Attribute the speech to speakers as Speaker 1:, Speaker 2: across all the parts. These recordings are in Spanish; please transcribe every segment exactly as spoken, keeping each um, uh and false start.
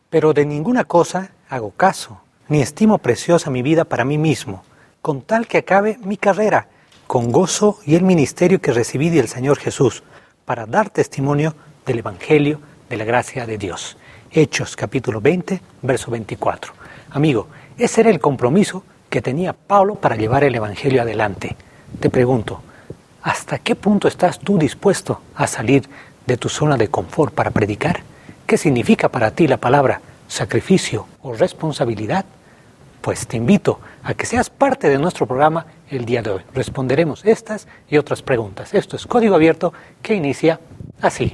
Speaker 1: Pero de ninguna cosa hago caso, ni estimo preciosa mi vida para mí mismo, con tal que acabe mi carrera, con gozo y el ministerio que recibí del Señor Jesús, para dar testimonio del Evangelio de la gracia de Dios. Hechos capítulo veinte, verso veinticuatro. Amigo, ese era el compromiso que tenía Pablo para llevar el Evangelio adelante. Te pregunto, ¿hasta qué punto estás tú dispuesto a salir de tu zona de confort para predicar? ¿Qué significa para ti la palabra sacrificio o responsabilidad? Pues te invito a que seas parte de nuestro programa el día de hoy. Responderemos estas y otras preguntas. Esto es Código Abierto, que inicia así.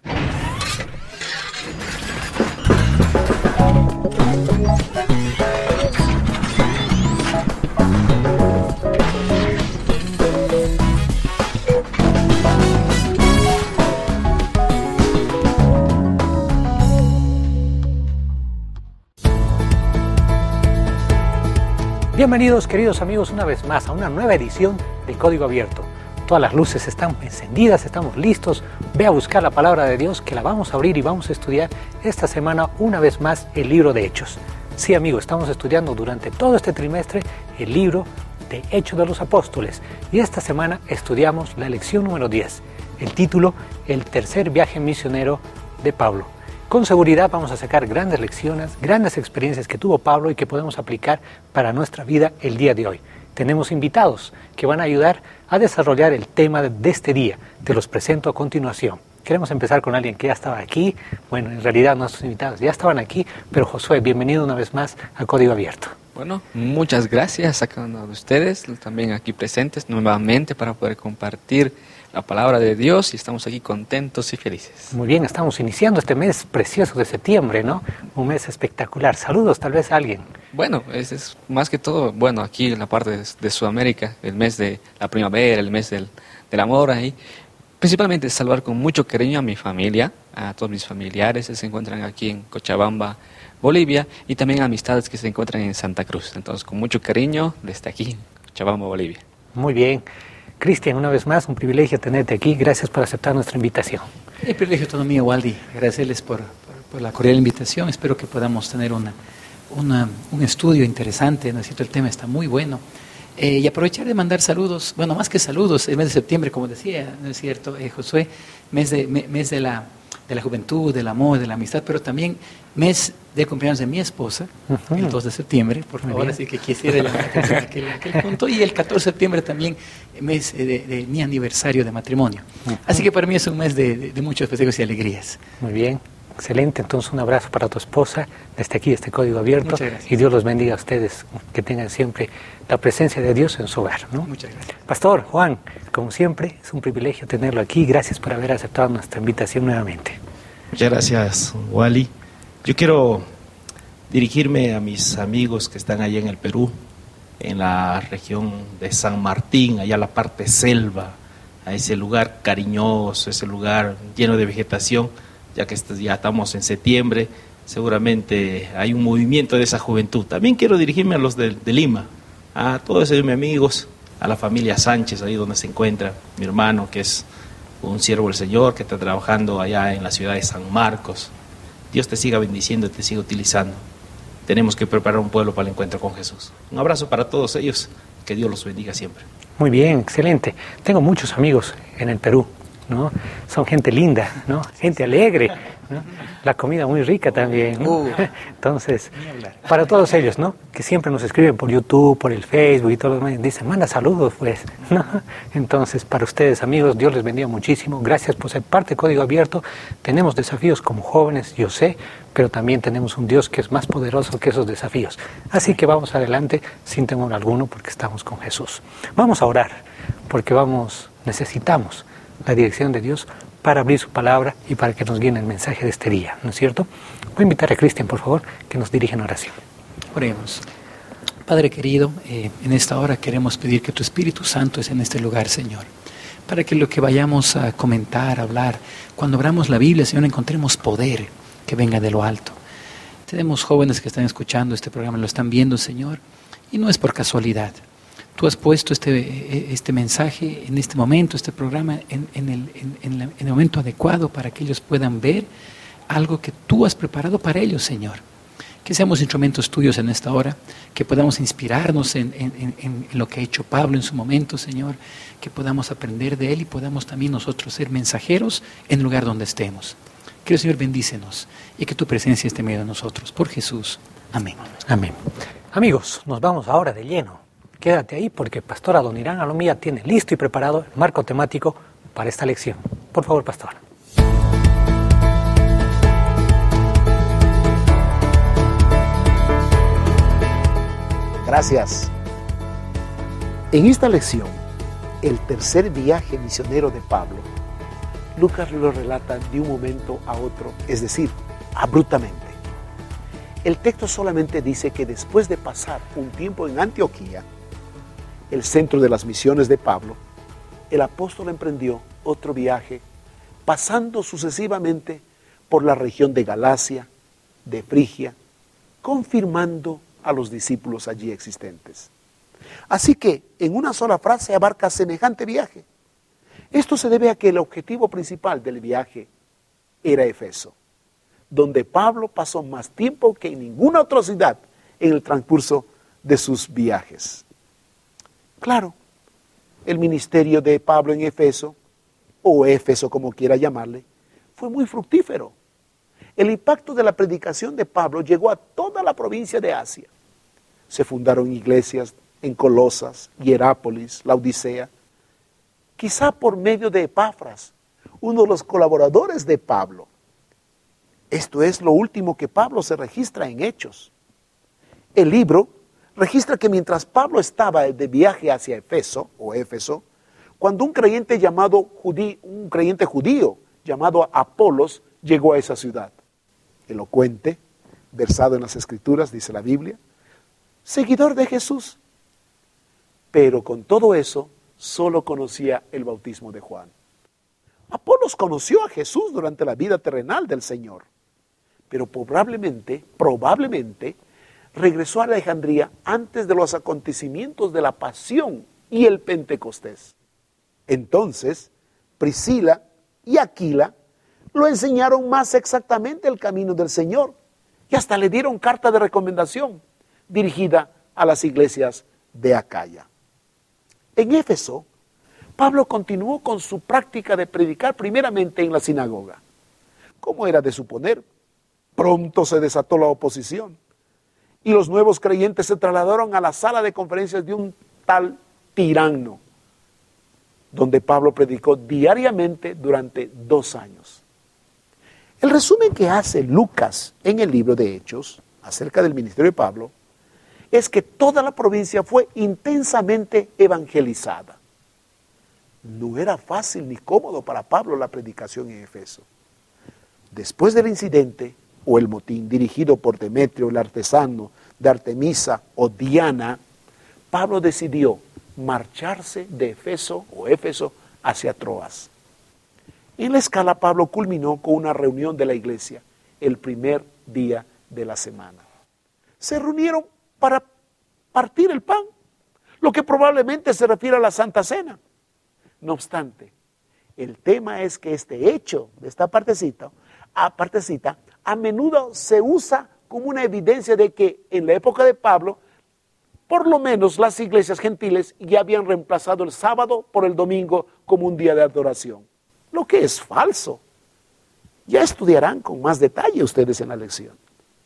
Speaker 1: Bienvenidos, queridos amigos, una vez más a una nueva edición de Código Abierto. Todas las luces están encendidas, estamos listos. Ve a buscar la palabra de Dios, que la vamos a abrir y vamos a estudiar esta semana una vez más el libro de Hechos. Sí, amigos, estamos estudiando durante todo este trimestre el libro de Hechos de los Apóstoles. Y esta semana estudiamos la lección número diez, el título El tercer viaje misionero de Pablo. Con seguridad vamos a sacar grandes lecciones, grandes experiencias que tuvo Pablo y que podemos aplicar para nuestra vida el día de hoy. Tenemos invitados que van a ayudar a desarrollar el tema de este día. Te los presento a continuación. Queremos empezar con alguien que ya estaba aquí. Bueno, en realidad nuestros invitados ya estaban aquí, pero Josué, bienvenido una vez más a Código Abierto.
Speaker 2: Bueno, muchas gracias a cada uno de ustedes, también aquí presentes nuevamente para poder compartir la palabra de Dios, y estamos aquí contentos y felices.
Speaker 1: Muy bien, estamos iniciando este mes precioso de septiembre, ¿no? Un mes espectacular. Saludos tal vez a alguien.
Speaker 2: Bueno, es, es más que todo, bueno, aquí en la parte de, de Sudamérica, el mes de la primavera, el mes del, del amor ahí. Principalmente saludar con mucho cariño a mi familia, a todos mis familiares que se encuentran aquí en Cochabamba, Bolivia, y también a amistades que se encuentran en Santa Cruz. Entonces, con mucho cariño desde aquí, Cochabamba, Bolivia.
Speaker 1: Muy bien. Cristian, una vez más, un privilegio tenerte aquí. Gracias por aceptar nuestra invitación.
Speaker 3: El privilegio todo mío, Waldi. Agradecerles por, por, por la cordial invitación. Espero que podamos tener una, una, un estudio interesante, ¿no es cierto? El tema está muy bueno. Eh, y aprovechar de mandar saludos, bueno, más que saludos, el mes de septiembre, como decía, ¿no es cierto, eh, Josué? Mes de, me, mes de la... de la juventud, del amor, de la amistad, pero también mes de cumpleaños de mi esposa, uh-huh. El dos de septiembre, por favor, así que quisiera llamar la atención a aquel, aquel punto, y el catorce de septiembre también, mes de, de mi aniversario de matrimonio. Uh-huh. Así que para mí es un mes de, de, de muchos festejos y alegrías.
Speaker 1: Muy bien, excelente. Entonces un abrazo para tu esposa, desde aquí, este Código Abierto.
Speaker 3: Muchas gracias.
Speaker 1: Y Dios los bendiga a ustedes, que tengan siempre la presencia de Dios en su hogar, ¿no?
Speaker 3: Muchas gracias.
Speaker 1: Pastor Juan, como siempre, es un privilegio tenerlo aquí. Gracias por haber aceptado nuestra invitación nuevamente.
Speaker 4: Muchas gracias, Wally. Yo quiero dirigirme a mis amigos que están allá en el Perú, en la región de San Martín, allá la parte selva, a ese lugar cariñoso, ese lugar lleno de vegetación, ya que ya estamos en septiembre, seguramente hay un movimiento de esa juventud. También quiero dirigirme a los de, de Lima, a todos esos mis amigos, a la familia Sánchez, ahí donde se encuentra mi hermano, que es un siervo del Señor, que está trabajando allá en la ciudad de San Marcos. Dios te siga bendiciendo y te siga utilizando. Tenemos que preparar un pueblo para el encuentro con Jesús. Un abrazo para todos ellos, que Dios los bendiga siempre.
Speaker 1: Muy bien, excelente. Tengo muchos amigos en el Perú, ¿no? Son gente linda, ¿no? Gente alegre, ¿no? La comida muy rica también, ¿no? Uh, Entonces, para todos ellos, ¿no? Que siempre nos escriben por YouTube, por el Facebook y todo lo demás, dicen, manda saludos, pues, ¿no? Entonces, para ustedes, amigos, Dios les bendiga muchísimo. Gracias por ser parte de Código Abierto. Tenemos desafíos como jóvenes, yo sé, pero también tenemos un Dios que es más poderoso que esos desafíos. Así que vamos adelante sin temor alguno, porque estamos con Jesús. Vamos a orar, porque vamos, necesitamos la dirección de Dios para abrir su palabra y para que nos guíe en el mensaje de este día, ¿no es cierto? Voy a invitar a Cristian, por favor, que nos dirija en oración.
Speaker 3: Oremos. Padre querido, eh, en esta hora queremos pedir que tu Espíritu Santo es en este lugar, Señor, para que lo que vayamos a comentar, a hablar, cuando abramos la Biblia, Señor, encontremos poder que venga de lo alto. Tenemos jóvenes que están escuchando este programa, lo están viendo, Señor, y no es por casualidad. Tú has puesto este, este mensaje en este momento, este programa, en, en, el, en, en, la, en el momento adecuado para que ellos puedan ver algo que tú has preparado para ellos, Señor. Que seamos instrumentos tuyos en esta hora, que podamos inspirarnos en, en, en, en lo que ha hecho Pablo en su momento, Señor, que podamos aprender de él y podamos también nosotros ser mensajeros en el lugar donde estemos. Que el Señor bendícenos y que tu presencia esté en medio de nosotros. Por Jesús. Amén.
Speaker 1: Amén. Amigos, nos vamos ahora de lleno. Quédate ahí porque Pastor Adonirán Alomía tiene listo y preparado el marco temático para esta lección. Por favor, Pastor.
Speaker 5: Gracias. En esta lección, el tercer viaje misionero de Pablo, Lucas lo relata de un momento a otro, es decir, abruptamente. El texto solamente dice que después de pasar un tiempo en Antioquía, el centro de las misiones de Pablo, el apóstol emprendió otro viaje, pasando sucesivamente por la región de Galacia, de Frigia, confirmando a los discípulos allí existentes. Así que en una sola frase abarca semejante viaje. Esto se debe a que el objetivo principal del viaje era Efeso, donde Pablo pasó más tiempo que en ninguna otra ciudad en el transcurso de sus viajes. Claro, el ministerio de Pablo en Efeso, o Éfeso como quiera llamarle, fue muy fructífero. El impacto de la predicación de Pablo llegó a toda la provincia de Asia. Se fundaron iglesias en Colosas, Hierápolis, Laodicea, quizá por medio de Epafras, uno de los colaboradores de Pablo. Esto es lo último que Pablo se registra en Hechos. El libro registra que mientras Pablo estaba de viaje hacia Efeso, o Éfeso, cuando un creyente llamado judío, un creyente judío llamado Apolos llegó a esa ciudad. Elocuente, versado en las Escrituras, dice la Biblia, seguidor de Jesús. Pero con todo eso, solo conocía el bautismo de Juan. Apolos conoció a Jesús durante la vida terrenal del Señor, pero probablemente, probablemente, regresó a Alejandría antes de los acontecimientos de la Pasión y el Pentecostés. Entonces, Priscila y Aquila lo enseñaron más exactamente el camino del Señor y hasta le dieron carta de recomendación dirigida a las iglesias de Acaya. En Éfeso, Pablo continuó con su práctica de predicar primeramente en la sinagoga. Como era de suponer, pronto se desató la oposición y los nuevos creyentes se trasladaron a la sala de conferencias de un tal Tirano, donde Pablo predicó diariamente durante dos años. El resumen que hace Lucas en el libro de Hechos acerca del ministerio de Pablo es que toda la provincia fue intensamente evangelizada. No era fácil ni cómodo para Pablo la predicación en Efeso. Después del incidente o el motín dirigido por Demetrio, el artesano de Artemisa o Diana, Pablo decidió marcharse de Efeso o Éfeso hacia Troas. En la escala, Pablo culminó con una reunión de la iglesia el primer día de la semana. Se reunieron para partir el pan, lo que probablemente se refiere a la Santa Cena. No obstante, el tema es que este hecho de esta partecita, a partecita, a menudo se usa como una evidencia de que en la época de Pablo, por lo menos las iglesias gentiles ya habían reemplazado el sábado por el domingo como un día de adoración, lo que es falso. Ya estudiarán con más detalle ustedes en la lección.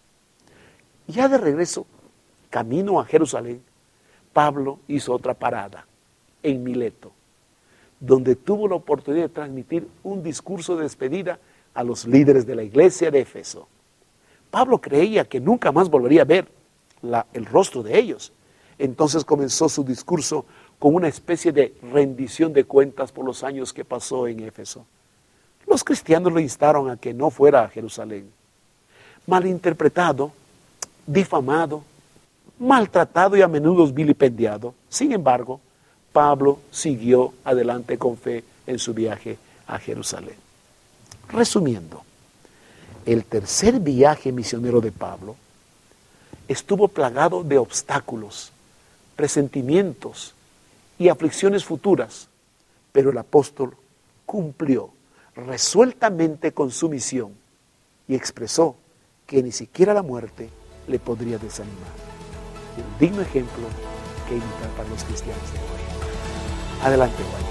Speaker 5: Ya de regreso, camino a Jerusalén, Pablo hizo otra parada en Mileto, donde tuvo la oportunidad de transmitir un discurso de despedida a los líderes de la iglesia de Éfeso. Pablo creía que nunca más volvería a ver la, el rostro de ellos. Entonces comenzó su discurso con una especie de rendición de cuentas por los años que pasó en Éfeso. Los cristianos lo instaron a que no fuera a Jerusalén. Malinterpretado, difamado, maltratado y a menudo vilipendiado. Sin embargo, Pablo siguió adelante con fe en su viaje a Jerusalén. Resumiendo, el tercer viaje misionero de Pablo estuvo plagado de obstáculos, presentimientos y aflicciones futuras, pero el apóstol cumplió resueltamente con su misión y expresó que ni siquiera la muerte le podría desanimar. Un digno ejemplo que imitar para los cristianos de hoy. Adelante, Juan.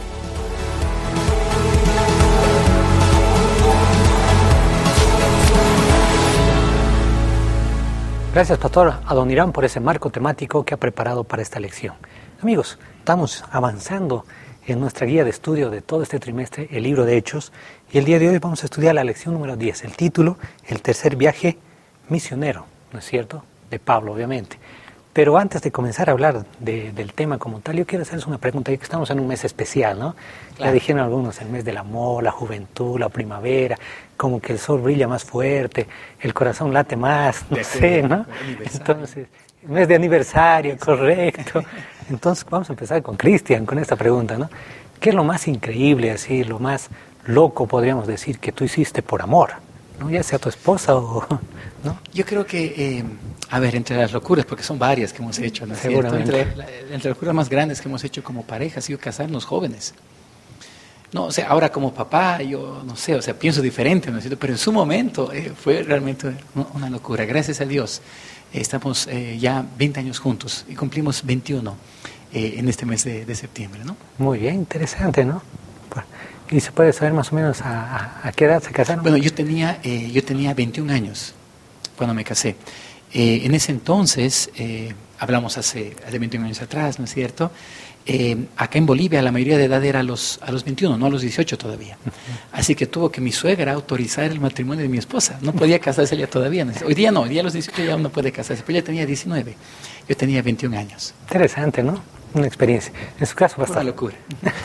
Speaker 1: Gracias, Pastor Adoniran, por ese marco temático que ha preparado para esta lección. Amigos, estamos avanzando en nuestra guía de estudio de todo este trimestre, el libro de Hechos, y el día de hoy vamos a estudiar la lección número diez, el título, el tercer viaje misionero, ¿no es cierto?, de Pablo, obviamente. Pero antes de comenzar a hablar de, del tema como tal, yo quiero hacerles una pregunta, ya que estamos en un mes especial, ¿no? Claro. Ya dijeron algunos, el mes del amor, la juventud, la primavera, como que el sol brilla más fuerte, el corazón late más, no sé, ¿no? Entonces, mes de aniversario, correcto. Entonces vamos a empezar con Cristian, con esta pregunta, ¿no? ¿Qué es lo más increíble, así, lo más loco, podríamos decir, que tú hiciste por amor? ¿No? Ya sea tu esposa o... ¿no?
Speaker 3: Yo creo que, eh, a ver, entre las locuras, porque son varias que hemos hecho, ¿no?
Speaker 1: Seguramente.
Speaker 3: Entre, la, entre las locuras más grandes que hemos hecho como pareja ha sido casarnos jóvenes. No, o sea, ahora como papá, yo no sé, o sea, pienso diferente, ¿no es cierto? Pero en su momento eh, fue realmente una locura. Gracias a Dios, eh, estamos eh, ya veinte años juntos y cumplimos veintiuno eh, en este mes de, de septiembre, ¿no?
Speaker 1: Muy bien, interesante, ¿no? ¿Y se puede saber más o menos a, a, a qué edad se casaron?
Speaker 3: Bueno, yo tenía, eh, yo tenía veintiún años cuando me casé. Eh, en ese entonces, eh, hablamos hace, hace veintiún años atrás, ¿no es cierto? Eh, acá en Bolivia la mayoría de edad era a los, a los veintiuno, no a los dieciocho todavía. Uh-huh. Así que tuvo que mi suegra autorizar el matrimonio de mi esposa. No podía casarse ella todavía. ¿No? Hoy día no, hoy día a los dieciocho ya uno puede casarse, pero ella tenía diecinueve. Yo tenía veintiún años.
Speaker 1: Interesante, ¿no? Una experiencia. En su caso, bastante.
Speaker 3: Una locura.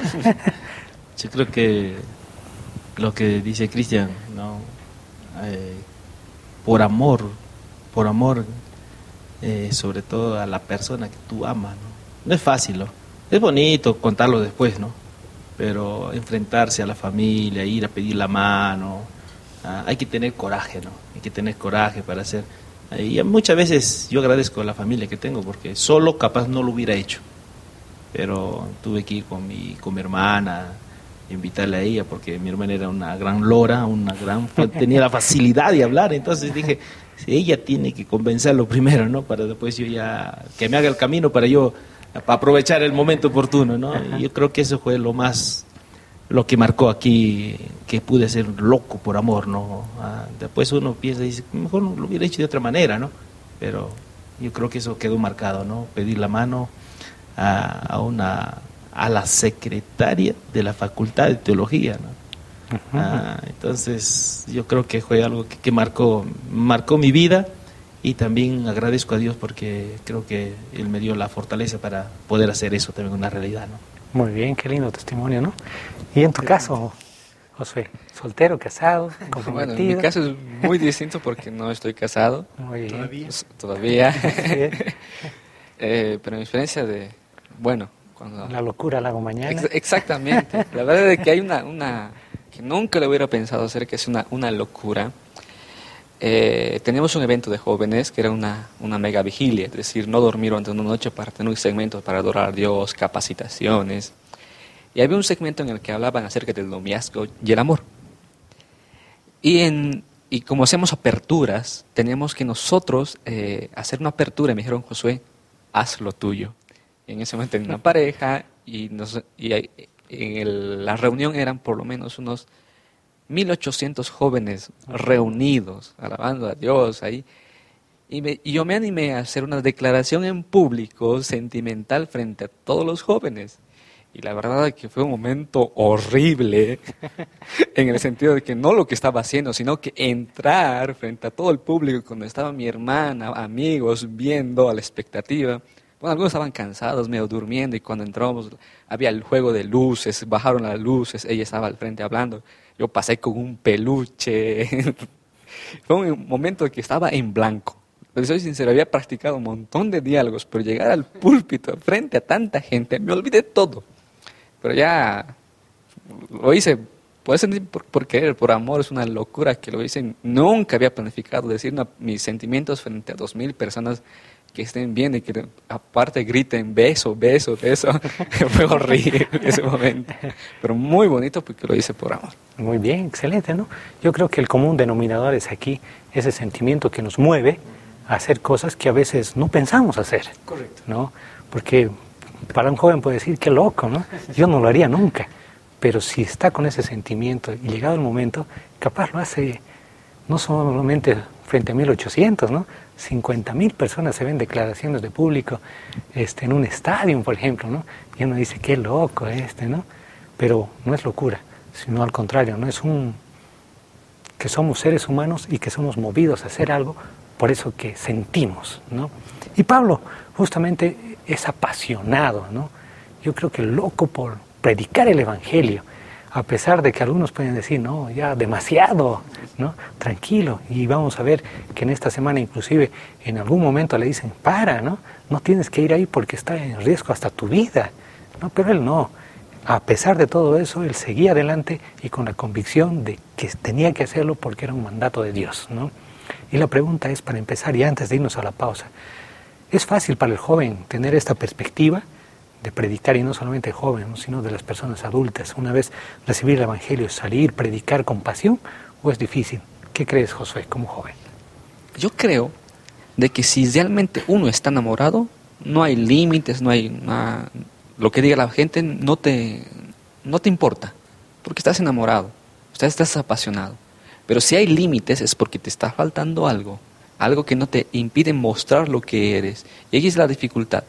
Speaker 4: Yo creo que lo que dice Cristian, ¿no? Eh, por amor, por amor, eh, sobre todo a la persona que tú amas, ¿no? No es fácil, ¿no? Es bonito contarlo después, ¿no? Pero enfrentarse a la familia, ir a pedir la mano, ah, hay que tener coraje, ¿no? Hay que tener coraje para hacer. Y muchas veces yo agradezco a la familia que tengo porque solo capaz no lo hubiera hecho, pero tuve que ir con mi, con mi hermana, invitarle a ella porque mi hermana era una gran lora, una gran tenía la facilidad de hablar, entonces dije, ella tiene que convencerlo primero, ¿no? Para después yo ya, que me haga el camino para yo para aprovechar el momento oportuno, ¿no? Y yo creo que eso fue lo más, lo que marcó aquí, que pude ser loco por amor, ¿no? Ah, después uno piensa y dice, mejor lo hubiera hecho de otra manera, ¿no? Pero yo creo que eso quedó marcado, ¿no? Pedir la mano a, a una a la secretaria de la Facultad de Teología, ¿no? Uh-huh. Ah, entonces yo creo que fue algo que, que marcó marcó mi vida y también agradezco a Dios porque creo que Él me dio la fortaleza para poder hacer eso también una realidad, ¿no?
Speaker 1: Muy bien, qué lindo testimonio, ¿no? Y en tu qué caso, lindo. Josué, soltero, casado, comprometido.
Speaker 2: Bueno, en mi caso es muy distinto porque no estoy casado.
Speaker 1: Muy bien.
Speaker 2: Todavía. Todavía. eh, pero mi experiencia de, bueno, cuando...
Speaker 1: La locura la hago mañana.
Speaker 2: Ex- exactamente. La verdad es que hay una, una que nunca lo hubiera pensado hacer, que es una, una locura. Eh, teníamos un evento de jóvenes que era una, una mega vigilia, es decir, no dormir durante una noche para tener un segmento para adorar a Dios, capacitaciones. Y había un segmento en el que hablaban acerca del noviazgo y el amor. Y, en, y como hacemos aperturas, teníamos que nosotros eh, hacer una apertura. Y me dijeron, Josué, haz lo tuyo. Y en ese momento tenía una pareja y, nos, y en el, la reunión eran por lo menos unos mil ochocientos jóvenes reunidos, alabando a Dios ahí. Y, me, y yo me animé a hacer una declaración en público, sentimental, frente a todos los jóvenes. Y la verdad es que fue un momento horrible, en el sentido de que no lo que estaba haciendo, sino que entrar frente a todo el público, cuando estaba mi hermana, amigos, viendo a la expectativa. Bueno, algunos estaban cansados, medio durmiendo, y cuando entramos había el juego de luces, bajaron las luces, ella estaba al frente hablando. Yo pasé con un peluche. Fue un momento que estaba en blanco. Pero soy sincero, había practicado un montón de diálogos, pero llegar al púlpito frente a tanta gente, me olvidé todo. Pero ya lo hice, puede ser por, por querer, por amor, es una locura que lo hice. Nunca había planificado decir una, mis sentimientos frente a dos mil personas que estén bien y que aparte griten beso, beso, beso. Fue horrible ese momento, pero muy bonito porque lo hice por amor.
Speaker 1: Muy bien, excelente, ¿no? Yo creo que el común denominador es aquí ese sentimiento que nos mueve a hacer cosas que a veces no pensamos hacer.
Speaker 3: Correcto.
Speaker 1: ¿No? Porque para un joven puede decir, qué loco, ¿no? Yo no lo haría nunca. Pero si está con ese sentimiento y llegado el momento, capaz lo hace no solamente frente a mil ochocientos, ¿no? cincuenta mil personas se ven declaraciones de público este, en un estadio, por ejemplo, ¿no? Y uno dice, qué loco este, ¿no? Pero no es locura, sino al contrario, ¿no? Es un que somos seres humanos y que somos movidos a hacer algo, por eso que sentimos, ¿no? Y Pablo justamente es apasionado, ¿no? Yo creo que loco por predicar el Evangelio, a pesar de que algunos pueden decir, no, ya demasiado, ¿no? Tranquilo. Y vamos a ver que en esta semana inclusive en algún momento le dicen, para, ¿no? No tienes que ir ahí porque está en riesgo hasta tu vida, ¿no? Pero él no. A pesar de todo eso, él seguía adelante y con la convicción de que tenía que hacerlo porque era un mandato de Dios, ¿no? Y la pregunta es, para empezar, y antes de irnos a la pausa, ¿es fácil para el joven tener esta perspectiva de predicar, y no solamente el joven, ¿no? sino de las personas adultas, una vez recibir el Evangelio, salir, predicar con pasión, o es difícil? ¿Qué crees, Josué, como joven?
Speaker 2: Yo creo de que si realmente uno está enamorado, no hay límites, no hay nada, lo que diga la gente no te, no te importa, porque estás enamorado, o sea, estás apasionado. Pero si hay límites es porque te está faltando algo, algo que no te impide mostrar lo que eres. Y ahí es la dificultad.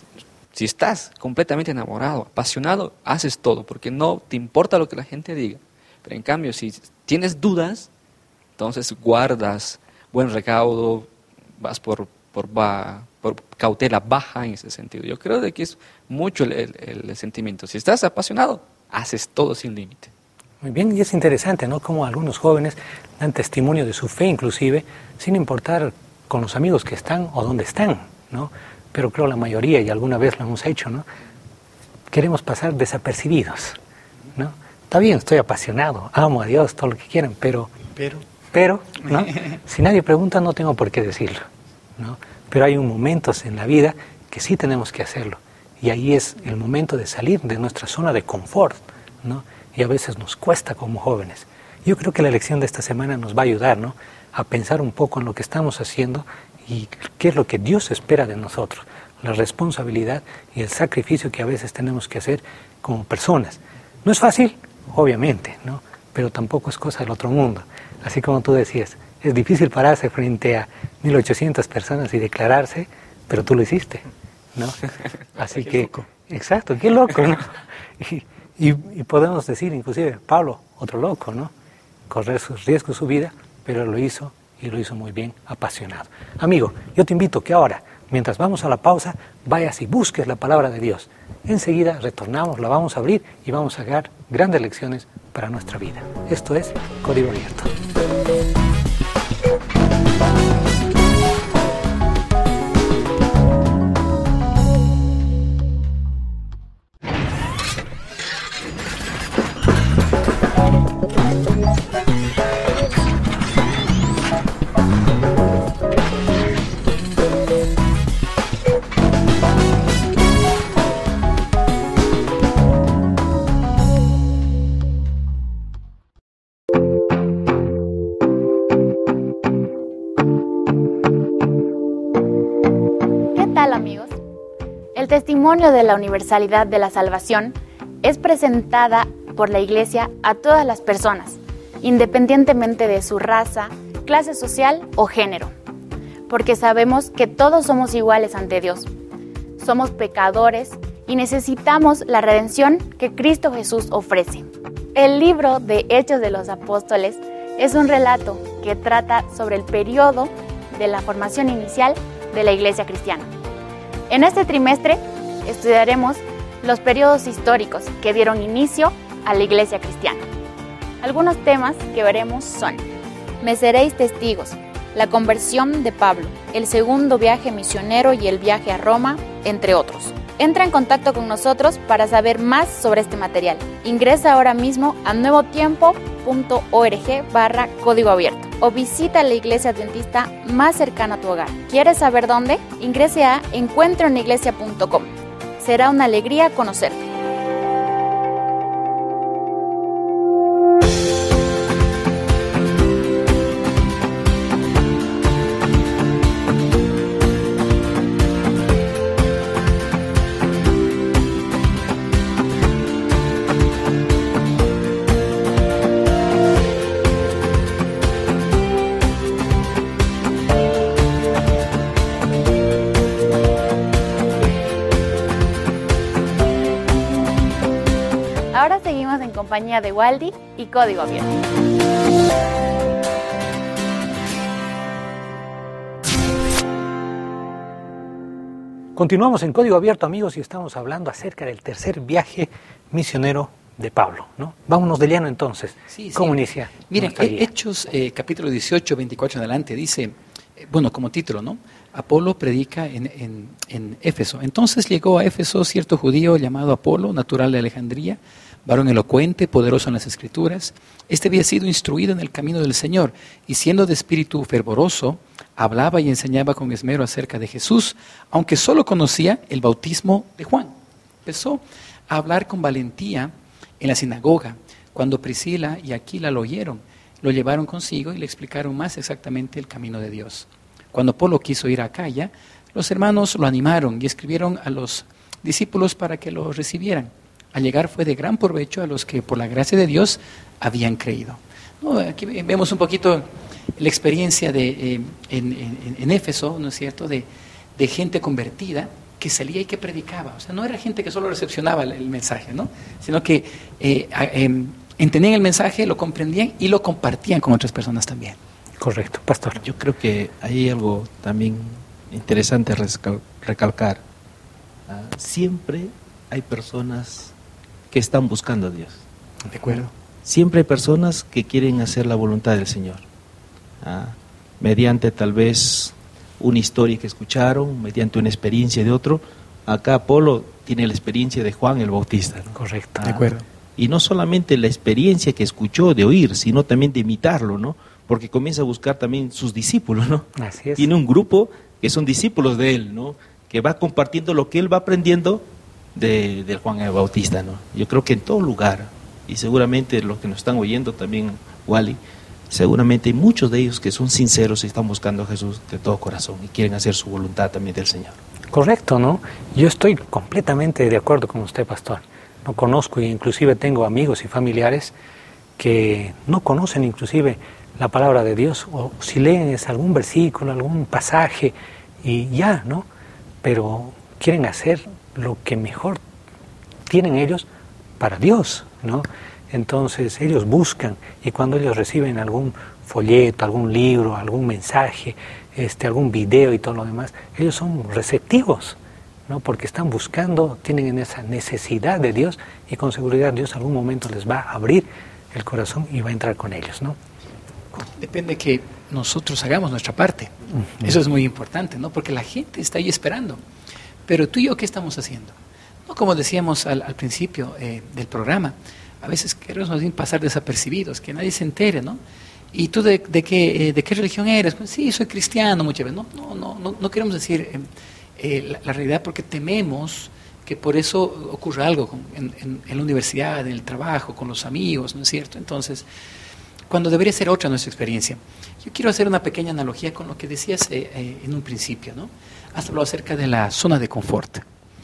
Speaker 2: Si estás completamente enamorado, apasionado, haces todo, porque no te importa lo que la gente diga. Pero en cambio, si tienes dudas, entonces guardas buen recaudo, vas por, por, va, por cautela baja en ese sentido. Yo creo de que es mucho el, el, el sentimiento. Si estás apasionado, haces todo sin límite.
Speaker 1: Muy bien, y es interesante, ¿no? Como algunos jóvenes dan testimonio de su fe, inclusive, sin importar con los amigos que están o dónde están, ¿no? Pero creo la mayoría, y alguna vez lo hemos hecho, ¿no? Queremos pasar desapercibidos, ¿no? Está bien, estoy apasionado, amo a Dios, todo lo que quieran, pero,
Speaker 3: Pero,
Speaker 1: pero, ¿no? Si nadie pregunta, no tengo por qué decirlo, ¿no? Pero hay un momentos en la vida que sí tenemos que hacerlo, y ahí es el momento de salir de nuestra zona de confort, ¿no? Y a veces nos cuesta como jóvenes. Yo creo que la lección de esta semana nos va a ayudar, ¿no? A pensar un poco en lo que estamos haciendo y qué es lo que Dios espera de nosotros, la responsabilidad y el sacrificio que a veces tenemos que hacer como personas. No es fácil, obviamente, ¿no? Pero tampoco es cosa del otro mundo. Así como tú decías, es difícil pararse frente a mil ochocientas personas y declararse, pero tú lo hiciste, ¿no? Así que, exacto, qué loco, ¿no? Y, y, y podemos decir, inclusive, Pablo, otro loco, ¿no? Correr sus riesgos, su vida, pero lo hizo y lo hizo muy bien, apasionado. Amigo, yo te invito que ahora, mientras vamos a la pausa, vayas y busques la palabra de Dios. Enseguida retornamos, la vamos a abrir y vamos a sacar grandes lecciones para nuestra vida. Esto es Código Abierto.
Speaker 6: El testimonio de la universalidad de la salvación es presentada por la Iglesia a todas las personas, independientemente de su raza, clase social o género, porque sabemos que todos somos iguales ante Dios. Somos pecadores y necesitamos la redención que Cristo Jesús ofrece. El libro de Hechos de los Apóstoles es un relato que trata sobre el periodo de la formación inicial de la Iglesia cristiana. En este trimestre estudiaremos los periodos históricos que dieron inicio a la Iglesia cristiana. Algunos temas que veremos son: Me seréis testigos, la conversión de Pablo, el segundo viaje misionero y el viaje a Roma, entre otros. Entra en contacto con nosotros para saber más sobre este material. Ingresa ahora mismo a nuevo tiempo punto org barra código abierto o visita la iglesia adventista más cercana a tu hogar. ¿Quieres saber dónde? Ingrese a encuentro en iglesia punto com. Será una alegría conocerte. Ahora seguimos en compañía de Waldy y Código Abierto.
Speaker 1: Continuamos en Código Abierto, amigos, y estamos hablando acerca del tercer viaje misionero de Pablo, ¿no? Vámonos de lleno entonces.
Speaker 3: Sí,
Speaker 1: ¿Cómo
Speaker 3: sí.
Speaker 1: inicia?
Speaker 3: Miren, Hechos eh, capítulo dieciocho, veinticuatro en adelante dice, eh, bueno, como título, ¿no? Apolo predica en, en, en Éfeso. Entonces llegó a Éfeso cierto judío llamado Apolo, natural de Alejandría, varón elocuente, poderoso en las Escrituras. Este había sido instruido en el camino del Señor y siendo de espíritu fervoroso, hablaba y enseñaba con esmero acerca de Jesús, aunque solo conocía el bautismo de Juan. Empezó a hablar con valentía en la sinagoga. Cuando Priscila y Aquila lo oyeron, lo llevaron consigo y le explicaron más exactamente el camino de Dios. Cuando Apolo quiso ir a Acaya, los hermanos lo animaron y escribieron a los discípulos para que lo recibieran. Al llegar fue de gran provecho a los que por la gracia de Dios habían creído. No, aquí vemos un poquito la experiencia de, eh, en, en, en Éfeso, ¿no es cierto?, de, de gente convertida que salía y que predicaba. O sea, no era gente que solo recepcionaba el, el mensaje, ¿no?, sino que eh, eh, entendían el mensaje, lo comprendían y lo compartían con otras personas también.
Speaker 1: Correcto, pastor.
Speaker 4: Yo creo que hay algo también interesante rescal- recalcar. Uh, siempre hay personas que están buscando a Dios.
Speaker 3: De acuerdo.
Speaker 4: Siempre hay personas que quieren hacer la voluntad del Señor. Ah, mediante tal vez una historia que escucharon, mediante una experiencia de otro. Acá Apolo tiene la experiencia de Juan el Bautista, ¿no?
Speaker 1: Correcto.
Speaker 4: Ah,
Speaker 3: De acuerdo.
Speaker 4: y no solamente la experiencia que escuchó de oír, sino también de imitarlo, ¿no? Porque comienza a buscar también sus discípulos, ¿no?
Speaker 1: Así es.
Speaker 4: Tiene un grupo que son discípulos de él, ¿no? Que va compartiendo lo que él va aprendiendo de, de Juan el Bautista, ¿no? Yo creo que en todo lugar, y seguramente los que nos están oyendo también, Wally, seguramente hay muchos de ellos que son sinceros y están buscando a Jesús de todo corazón y quieren hacer su voluntad también del Señor.
Speaker 1: Correcto, ¿no? Yo estoy completamente de acuerdo con usted, pastor. No conozco, e inclusive tengo amigos y familiares que no conocen inclusive la palabra de Dios, o si leen es algún versículo, algún pasaje, y ya, ¿no? Pero quieren hacer lo que mejor tienen ellos para Dios, ¿no? Entonces ellos buscan, y cuando ellos reciben algún folleto, algún libro, algún mensaje, este, algún video y todo lo demás, ellos son receptivos, ¿no? Porque están buscando, tienen esa necesidad de Dios, y con seguridad Dios algún momento les va a abrir el corazón y va a entrar con ellos, ¿no?
Speaker 3: Depende que nosotros hagamos nuestra parte. Uh-huh. Eso es muy importante, ¿no? Porque la gente está ahí esperando. Pero tú y yo, ¿qué estamos haciendo? No, como decíamos al, al principio eh, del programa, a veces queremos más bien pasar desapercibidos, que nadie se entere, ¿no? ¿Y tú de, de, qué, eh, de qué religión eres? Pues sí, soy cristiano muchas veces. No, no, no, no, no queremos decir eh, eh, la, la realidad, porque tememos que por eso ocurra algo con, en, en, en la universidad, en el trabajo, con los amigos, ¿no es cierto? Entonces, cuando debería ser otra nuestra experiencia. Yo quiero hacer una pequeña analogía con lo que decías eh, eh, en un principio, ¿no? Has hablado acerca de la zona de confort.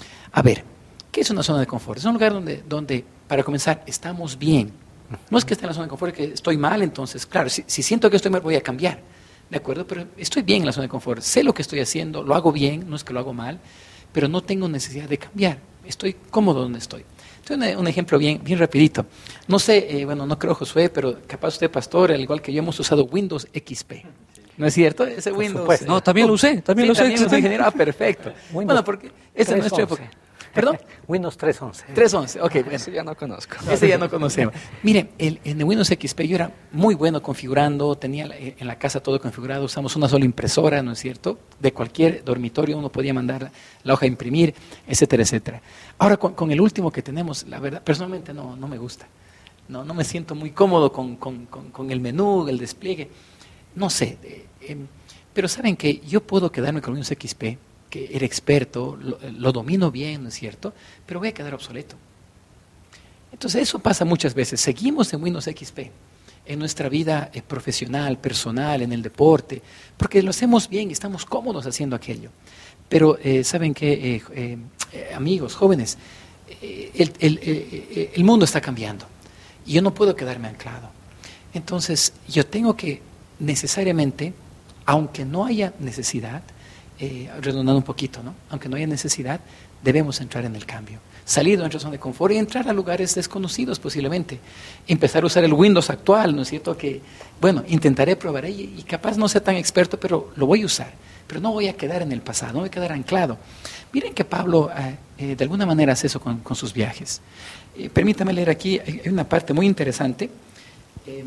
Speaker 3: A ver, ¿qué es una zona de confort? Es un lugar donde, donde para comenzar, estamos bien. No es que esté en la zona de confort, que estoy mal, entonces, claro, si, si siento que estoy mal, voy a cambiar, ¿de acuerdo? Pero estoy bien en la zona de confort, sé lo que estoy haciendo, lo hago bien, no es que lo hago mal, pero no tengo necesidad de cambiar, estoy cómodo donde estoy. Entonces, un ejemplo bien, bien rapidito. No sé, eh, bueno, no creo, Josué, pero capaz usted, pastor, al igual que yo, hemos usado Windows X P. ¿No es cierto? Ese
Speaker 1: Por
Speaker 3: Windows.
Speaker 1: supuesto.
Speaker 3: Eh,
Speaker 2: No, también lo usé, también
Speaker 3: sí,
Speaker 2: lo usé.
Speaker 3: También usted, ingeniero. Ah, perfecto.
Speaker 1: Windows
Speaker 3: Bueno, porque esa es nuestra época. ¿Perdón?
Speaker 1: Windows tres once.
Speaker 3: tres once, ok, bueno.
Speaker 2: Eso ya no conozco.
Speaker 3: Ese ya no conocemos. Mire, el, en el Windows X P yo era muy bueno configurando, tenía en la casa todo configurado, usamos una sola impresora, ¿no es cierto? De cualquier dormitorio uno podía mandar la hoja a imprimir, etcétera, etcétera. Ahora, con, con el último que tenemos, la verdad, personalmente no, no me gusta. no, no me siento muy cómodo con, con, con, con el menú, el despliegue, no sé. Eh, eh, pero saben que yo puedo quedarme con Windows X P, que era experto, lo, lo domino bien, ¿no es cierto? Pero voy a quedar obsoleto. Entonces eso pasa muchas veces. Seguimos en Windows X P, en nuestra vida eh, profesional, personal, en el deporte, porque lo hacemos bien y estamos cómodos haciendo aquello. Pero eh, saben que, eh, eh, eh, amigos, jóvenes, eh, el, el, el, el mundo está cambiando y yo no puedo quedarme anclado. Entonces yo tengo que necesariamente, aunque no haya necesidad, eh, redundando un poquito, ¿no? Aunque no haya necesidad, debemos entrar en el cambio. Salir de nuestra zona de confort y entrar a lugares desconocidos posiblemente. Empezar a usar el Windows actual, ¿no es cierto? Que, bueno, intentaré probar y, y capaz no sea tan experto, pero lo voy a usar. Pero no voy a quedar en el pasado, no voy a quedar anclado. Miren que Pablo eh, eh, de alguna manera hace eso con, con sus viajes. Eh, permítame leer aquí, hay una parte muy interesante. Eh,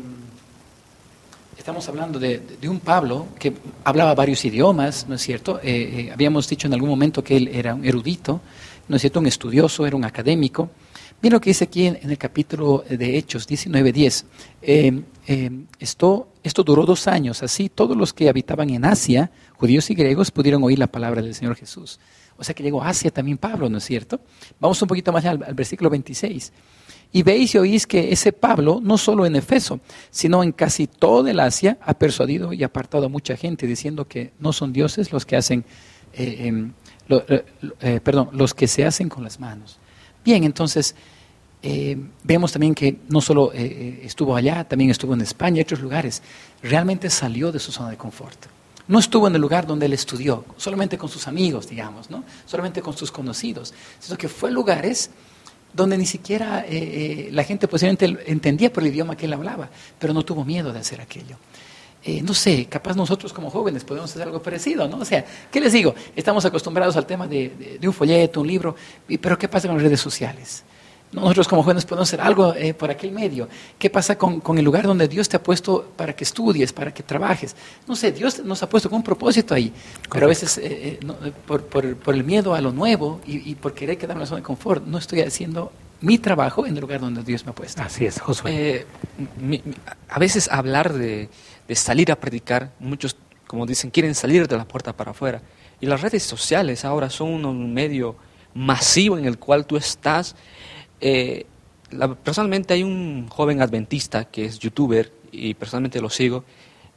Speaker 3: estamos hablando de, de un Pablo que hablaba varios idiomas, ¿no es cierto? Eh, eh, habíamos dicho en algún momento que él era un erudito, ¿no es cierto? Un estudioso, era un académico. Miren lo que dice aquí en, en el capítulo de Hechos diecinueve diez. Eh, eh, esto, esto duró dos años, así todos los que habitaban en Asia, judíos y griegos, pudieron oír la palabra del Señor Jesús. O sea que llegó a Asia también Pablo, ¿no es cierto? Vamos un poquito más al, al versículo veintiséis. Y veis y oís que ese Pablo, no solo en Efeso, sino en casi toda el Asia, ha persuadido y apartado a mucha gente, diciendo que no son dioses los que hacen, eh, eh, lo, eh, eh, perdón, los que se hacen con las manos. Bien, entonces, eh, vemos también que no solo eh, estuvo allá, también estuvo en España y otros lugares. Realmente salió de su zona de confort. No estuvo en el lugar donde él estudió, solamente con sus amigos, digamos, ¿no? Solamente con sus conocidos, sino que fue a lugares donde ni siquiera eh, eh, la gente posiblemente entendía por el idioma que él hablaba, pero no tuvo miedo de hacer aquello. Eh, no sé, capaz nosotros como jóvenes podemos hacer algo parecido, ¿no? O sea, ¿qué les digo? Estamos acostumbrados al tema de, de, de un folleto, un libro, pero ¿qué pasa con las redes sociales? Nosotros como jóvenes podemos hacer algo eh, por aquel medio. ¿Qué pasa con, con el lugar donde Dios te ha puesto para que estudies, para que trabajes? No sé, Dios nos ha puesto con un propósito ahí, correcto. Pero a veces eh, eh, no, por, por, por el miedo a lo nuevo y, y por querer quedarme en la zona de confort, no estoy haciendo mi trabajo en el lugar donde Dios me ha puesto.
Speaker 1: Así es, Josué.
Speaker 2: Eh, mi, mi, a veces hablar de, de salir a predicar, muchos, como dicen, quieren salir de la puerta para afuera. Y las redes sociales ahora son un medio masivo en el cual tú estás. Eh, la, personalmente hay un joven adventista que es youtuber y personalmente lo sigo,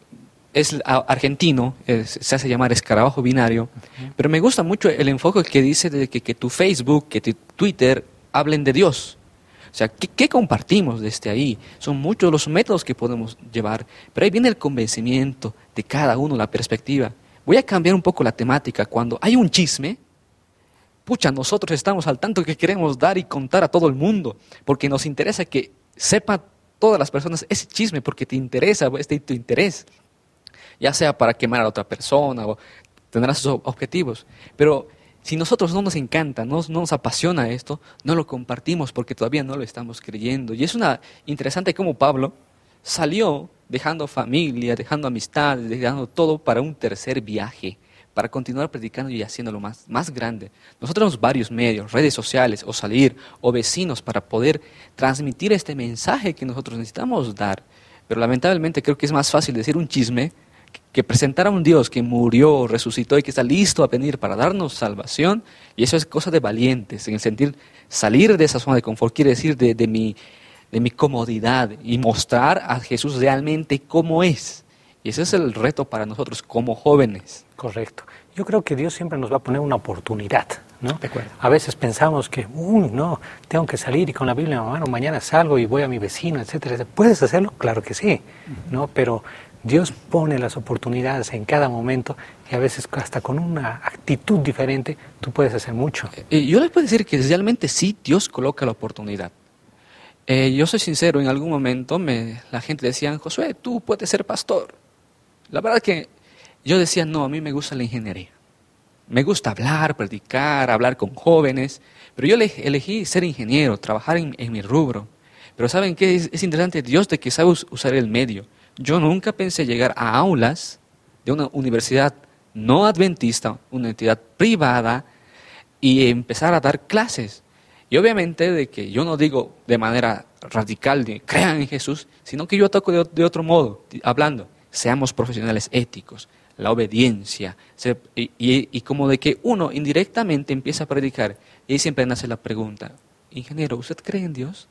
Speaker 2: es a, argentino, es, se hace llamar Escarabajo Binario, uh-huh. Pero me gusta mucho el enfoque que dice de que, que tu Facebook, que tu Twitter hablen de Dios. O sea, ¿qué, qué compartimos desde ahí? Son muchos los métodos que podemos llevar, pero ahí viene el convencimiento de cada uno, la perspectiva. Voy a cambiar un poco la temática. Cuando hay un chisme, pucha, nosotros estamos al tanto que queremos dar y contar a todo el mundo, porque nos interesa que sepa todas las personas ese chisme, porque te interesa, este tu interés, ya sea para quemar a la otra persona o tener sus objetivos. Pero si nosotros no nos encanta, no, no nos apasiona esto, no lo compartimos porque todavía no lo estamos creyendo. Y es una interesante cómo Pablo salió dejando familia, dejando amistades, dejando todo para un tercer viaje, para continuar predicando y haciéndolo más, más grande. Nosotros tenemos varios medios, redes sociales, o salir, o vecinos, para poder transmitir este mensaje que nosotros necesitamos dar. Pero lamentablemente creo que es más fácil decir un chisme que presentar a un Dios que murió, resucitó y que está listo a venir para darnos salvación. Y eso es cosa de valientes, en el sentido, salir de esa zona de confort, quiere decir de, de, mi, de mi comodidad y mostrar a Jesús realmente cómo es. Y ese es el reto para nosotros como jóvenes.
Speaker 1: Correcto. Yo creo que Dios siempre nos va a poner una oportunidad, ¿no?
Speaker 3: De acuerdo.
Speaker 1: A veces pensamos que, uy, no, tengo que salir y con la Biblia en la mano, mañana salgo y voy a mi vecino, etcétera. ¿Puedes hacerlo? Claro que sí, ¿no? Pero Dios pone las oportunidades en cada momento y a veces hasta con una actitud diferente tú puedes hacer mucho.
Speaker 2: Eh, yo les puedo decir que realmente sí Dios coloca la oportunidad. Eh, yo soy sincero, en algún momento me, la gente decía, Josué, tú puedes ser pastor. La verdad que yo decía, no, a mí me gusta la ingeniería. Me gusta hablar, predicar, hablar con jóvenes, pero yo elegí ser ingeniero, trabajar en, en mi rubro. Pero ¿saben qué? Es, es interesante Dios de que sabe usar el medio. Yo nunca pensé llegar a aulas de una universidad no adventista, una entidad privada, y empezar a dar clases. Y obviamente de que yo no digo de manera radical de crean en Jesús, sino que yo ataco de, de otro modo, hablando, seamos profesionales éticos, la obediencia, se, y, y, y como de que uno indirectamente empieza a predicar, y ahí siempre nace la pregunta, ingeniero, ¿usted cree en Dios?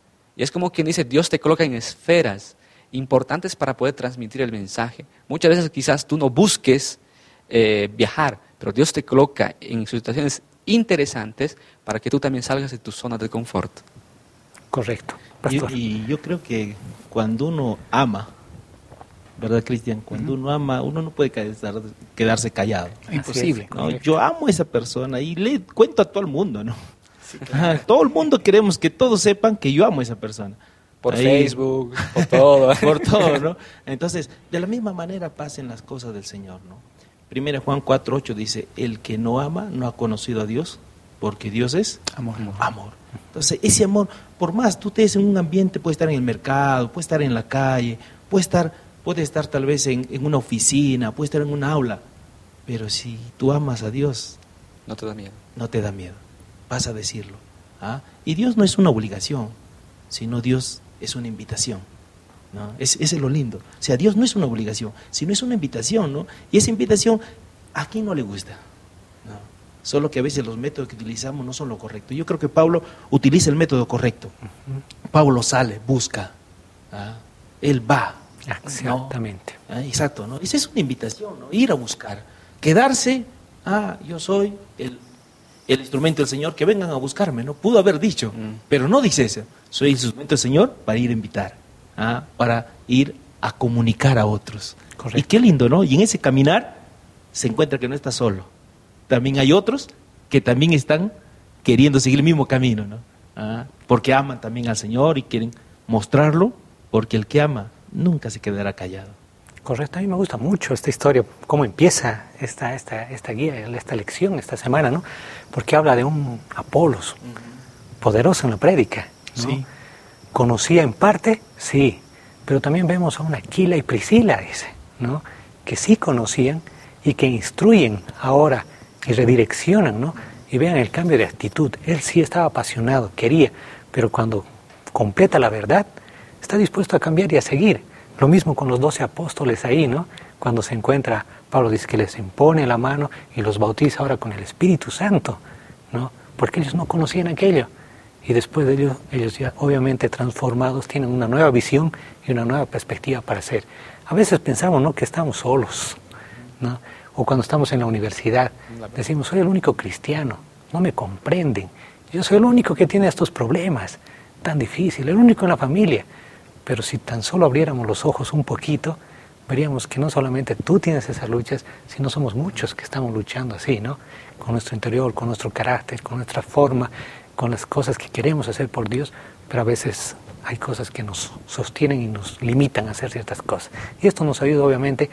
Speaker 2: Y es como quien dice, Dios te coloca en esferas importantes para poder transmitir el mensaje. Muchas veces quizás tú no busques eh, viajar, pero Dios te coloca en situaciones interesantes para que tú también salgas de tu zona de confort.
Speaker 1: Correcto. Pastor.
Speaker 4: Y, y yo creo que cuando uno ama, ¿verdad, Cristian? Cuando uh-huh. uno ama, uno no puede quedar, quedarse callado.
Speaker 3: Imposible.
Speaker 4: Es, ¿no? Yo amo a esa persona y le cuento a todo el mundo, ¿no? Sí, claro. Todo el mundo queremos que todos sepan que yo amo a esa persona.
Speaker 2: Por Ahí, Facebook, por todo.
Speaker 4: Por todo, ¿no? Entonces, de la misma manera pasen las cosas del Señor, ¿no? Primera Juan cuatro ocho dice, el que no ama no ha conocido a Dios, porque Dios es
Speaker 3: amor. Amor.
Speaker 4: amor. Entonces, ese amor, por más tú estés en un ambiente, puede estar en el mercado, puede estar en la calle, puede estar, puede estar tal vez en, en una oficina, puede estar en un aula, pero si tú amas a Dios,
Speaker 2: no te da miedo.
Speaker 4: No te da miedo, vas a decirlo. ¿Ah? Y Dios no es una obligación, sino Dios es una invitación. ¿No? Es, ese es lo lindo. O sea, Dios no es una obligación, sino es una invitación, ¿no? Y esa invitación, ¿a quién no le gusta? No. Solo que a veces los métodos que utilizamos no son lo correcto. Yo creo que Pablo utiliza el método correcto. Uh-huh. Pablo sale, busca. ¿Ah? Él va.
Speaker 1: Exactamente.
Speaker 4: ¿No? ¿Ah? Exacto, ¿no? Esa es una invitación, ¿no? Ir a buscar. Quedarse, ah, yo soy el, el instrumento del Señor, que vengan a buscarme, ¿no? Pudo haber dicho, uh-huh. pero no dice eso. Soy el instrumento del Señor para ir a invitar. ¿Ah? Para ir a comunicar a otros. Correcto. Y qué lindo, ¿no? Y en ese caminar se encuentra que no está solo. También hay otros que también están queriendo seguir el mismo camino, ¿no? ¿Ah? Porque aman también al Señor y quieren mostrarlo, porque el que ama nunca se quedará callado.
Speaker 1: Correcto, a mí me gusta mucho esta historia, cómo empieza esta, esta, esta guía, esta lección, esta semana, ¿no? Porque habla de un Apolos, uh-huh. poderoso en la prédica, ¿no? Sí. ¿Conocía en parte? Sí, pero también vemos a una Aquila y Priscila, dice, ¿no? Que sí conocían y que instruyen ahora y redireccionan, ¿no? Y vean el cambio de actitud. Él sí estaba apasionado, quería, pero cuando completa la verdad, está dispuesto a cambiar y a seguir. Lo mismo con los doce apóstoles ahí, ¿no? Cuando se encuentra, Pablo dice que les impone la mano y los bautiza ahora con el Espíritu Santo, ¿no? Porque ellos no conocían aquello. Y después de ello, ellos ya obviamente transformados tienen una nueva visión y una nueva perspectiva para ser. A veces pensamos, ¿no?, que estamos solos, ¿no? O cuando estamos en la universidad, decimos, soy el único cristiano, no me comprenden. Yo soy el único que tiene estos problemas tan difíciles, el único en la familia. Pero si tan solo abriéramos los ojos un poquito, veríamos que no solamente tú tienes esas luchas, sino somos muchos que estamos luchando así, ¿no? Con nuestro interior, con nuestro carácter, con nuestra forma, con las cosas que queremos hacer por Dios, pero a veces hay cosas que nos sostienen y nos limitan a hacer ciertas cosas. Y esto nos ayuda obviamente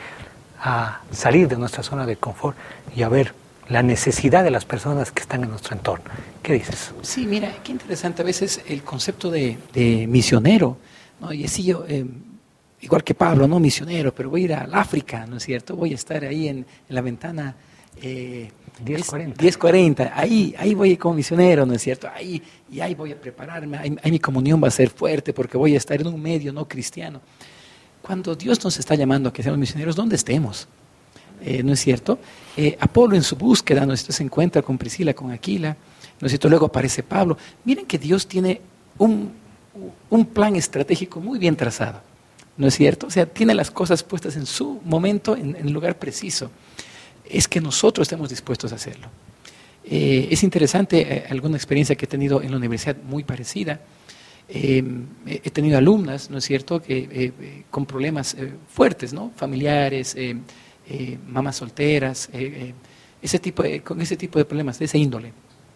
Speaker 1: a salir de nuestra zona de confort y a ver la necesidad de las personas que están en nuestro entorno. ¿Qué dices?
Speaker 3: Sí, mira, qué interesante a veces el concepto de, de misionero, ¿no? Y así yo, eh, igual que Pablo, no misionero, pero voy a ir al África, ¿no es cierto? Voy a estar ahí en, en la ventana eh,
Speaker 1: diez cuarenta.
Speaker 3: diez cuarenta, ahí, ahí voy como misionero, ¿no es cierto? Ahí, y ahí voy a prepararme, ahí, ahí mi comunión va a ser fuerte porque voy a estar en un medio no cristiano. Cuando Dios nos está llamando a que seamos misioneros, ¿dónde estemos? Eh, ¿No es cierto? Eh, Apolo en su búsqueda, ¿no es cierto?, se encuentra con Priscila, con Aquila, ¿no es cierto? Luego aparece Pablo. Miren que Dios tiene un, un plan estratégico muy bien trazado, ¿no es cierto? O sea, tiene las cosas puestas en su momento, en, en el lugar preciso. Es que nosotros estemos dispuestos a hacerlo. Eh, es interesante, eh, alguna experiencia que he tenido en la universidad muy parecida. Eh, he tenido alumnas, ¿no es cierto?, que eh, eh, con problemas eh, fuertes, ¿no?, familiares, eh, eh, mamás solteras, eh, eh, ese tipo de, con ese tipo de problemas, de esa índole.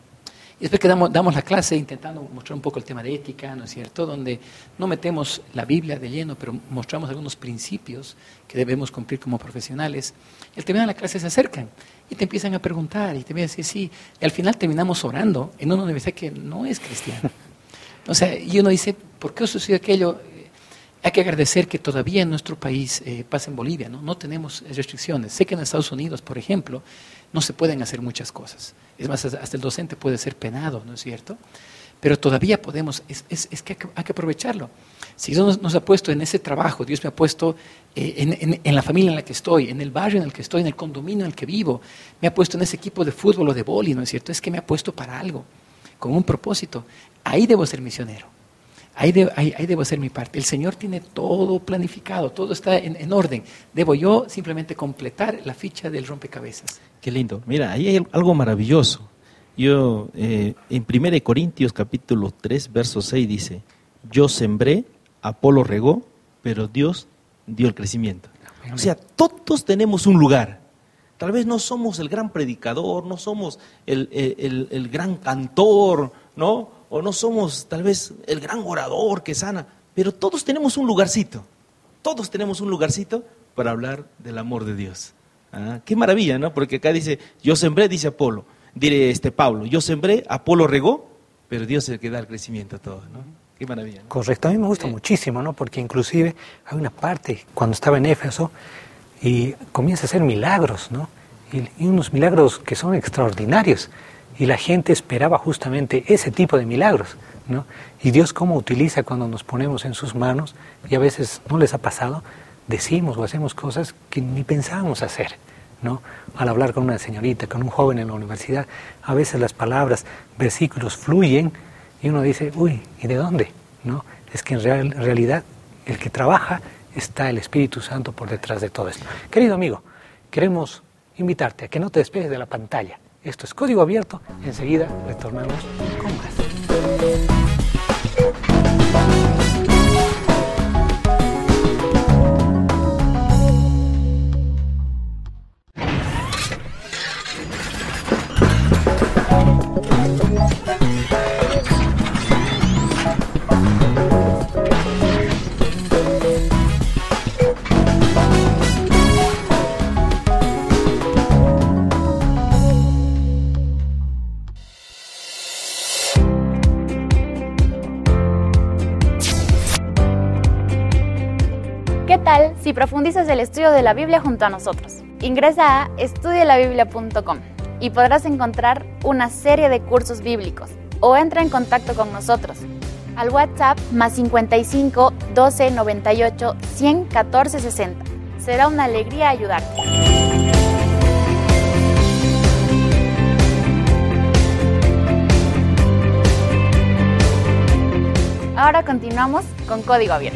Speaker 3: Y después que damos, damos la clase intentando mostrar un poco el tema de ética, ¿no es cierto?, donde no metemos la Biblia de lleno, pero mostramos algunos principios que debemos cumplir como profesionales. Y al terminar la clase se acercan y te empiezan a preguntar y te empiezan a decir sí, y al final terminamos orando en una universidad que no es cristiana. O sea, y uno dice, ¿por qué sucedió aquello? Hay que agradecer que todavía en nuestro país, eh, pasa en Bolivia, ¿no? No tenemos restricciones. Sé que en Estados Unidos, por ejemplo, no se pueden hacer muchas cosas. Es más, hasta el docente puede ser penado, ¿no es cierto? pero todavía podemos, es, es, es que hay, que hay que aprovecharlo. Si Dios nos, nos ha puesto en ese trabajo, Dios me ha puesto eh, en, en, en la familia en la que estoy, en el barrio en el que estoy, en el condominio en el que vivo, me ha puesto en ese equipo de fútbol o de vóley, ¿no es cierto? Es que me ha puesto para algo, con un propósito. Ahí debo ser misionero, ahí, de, ahí, ahí debo hacer mi parte. El Señor tiene todo planificado, todo está en, en orden. Debo yo simplemente completar la ficha del rompecabezas.
Speaker 4: Qué lindo. Mira, ahí hay algo maravilloso. Yo, eh, en primera de Corintios capítulo tres, verso seis dice, yo sembré, Apolo regó, pero Dios dio el crecimiento. O sea, todos tenemos un lugar. Tal vez no somos el gran predicador, no somos el, el, el, el gran cantor, ¿no? O no somos tal vez el gran orador que sana, pero todos tenemos un lugarcito. Todos tenemos un lugarcito para hablar del amor de Dios. Ah, qué maravilla, ¿no? Porque acá dice, yo sembré, dice Apolo, diré este Pablo, yo sembré, Apolo regó, pero Dios es el que da el crecimiento a todos, ¿no? Qué maravilla, ¿no?
Speaker 1: Correcto, a mí me gusta eh. muchísimo, ¿no? Porque inclusive hay una parte, cuando estaba en Éfeso, y comienza a hacer milagros, ¿no? Y, y unos milagros que son extraordinarios, y la gente esperaba justamente ese tipo de milagros, ¿no? Y Dios cómo utiliza cuando nos ponemos en sus manos, y a veces no les ha pasado, decimos o hacemos cosas que ni pensábamos hacer, ¿no? Al hablar con una señorita, con un joven en la universidad, a veces las palabras, versículos fluyen, y uno dice, uy, ¿y de dónde? ¿No? Es que en real, realidad el que trabaja está el Espíritu Santo por detrás de todo esto. Querido amigo, queremos invitarte a que no te despegues de la pantalla. Esto es Código Abierto, enseguida retornamos con más.
Speaker 6: ¿Qué tal si profundizas el estudio de la Biblia junto a nosotros? Ingresa a estudia la biblia punto com y podrás encontrar una serie de cursos bíblicos o entra en contacto con nosotros al WhatsApp más cincuenta y cinco, doce, noventa y ocho, cien, catorce, sesenta. Será una alegría ayudarte. Ahora continuamos con Código Abierto.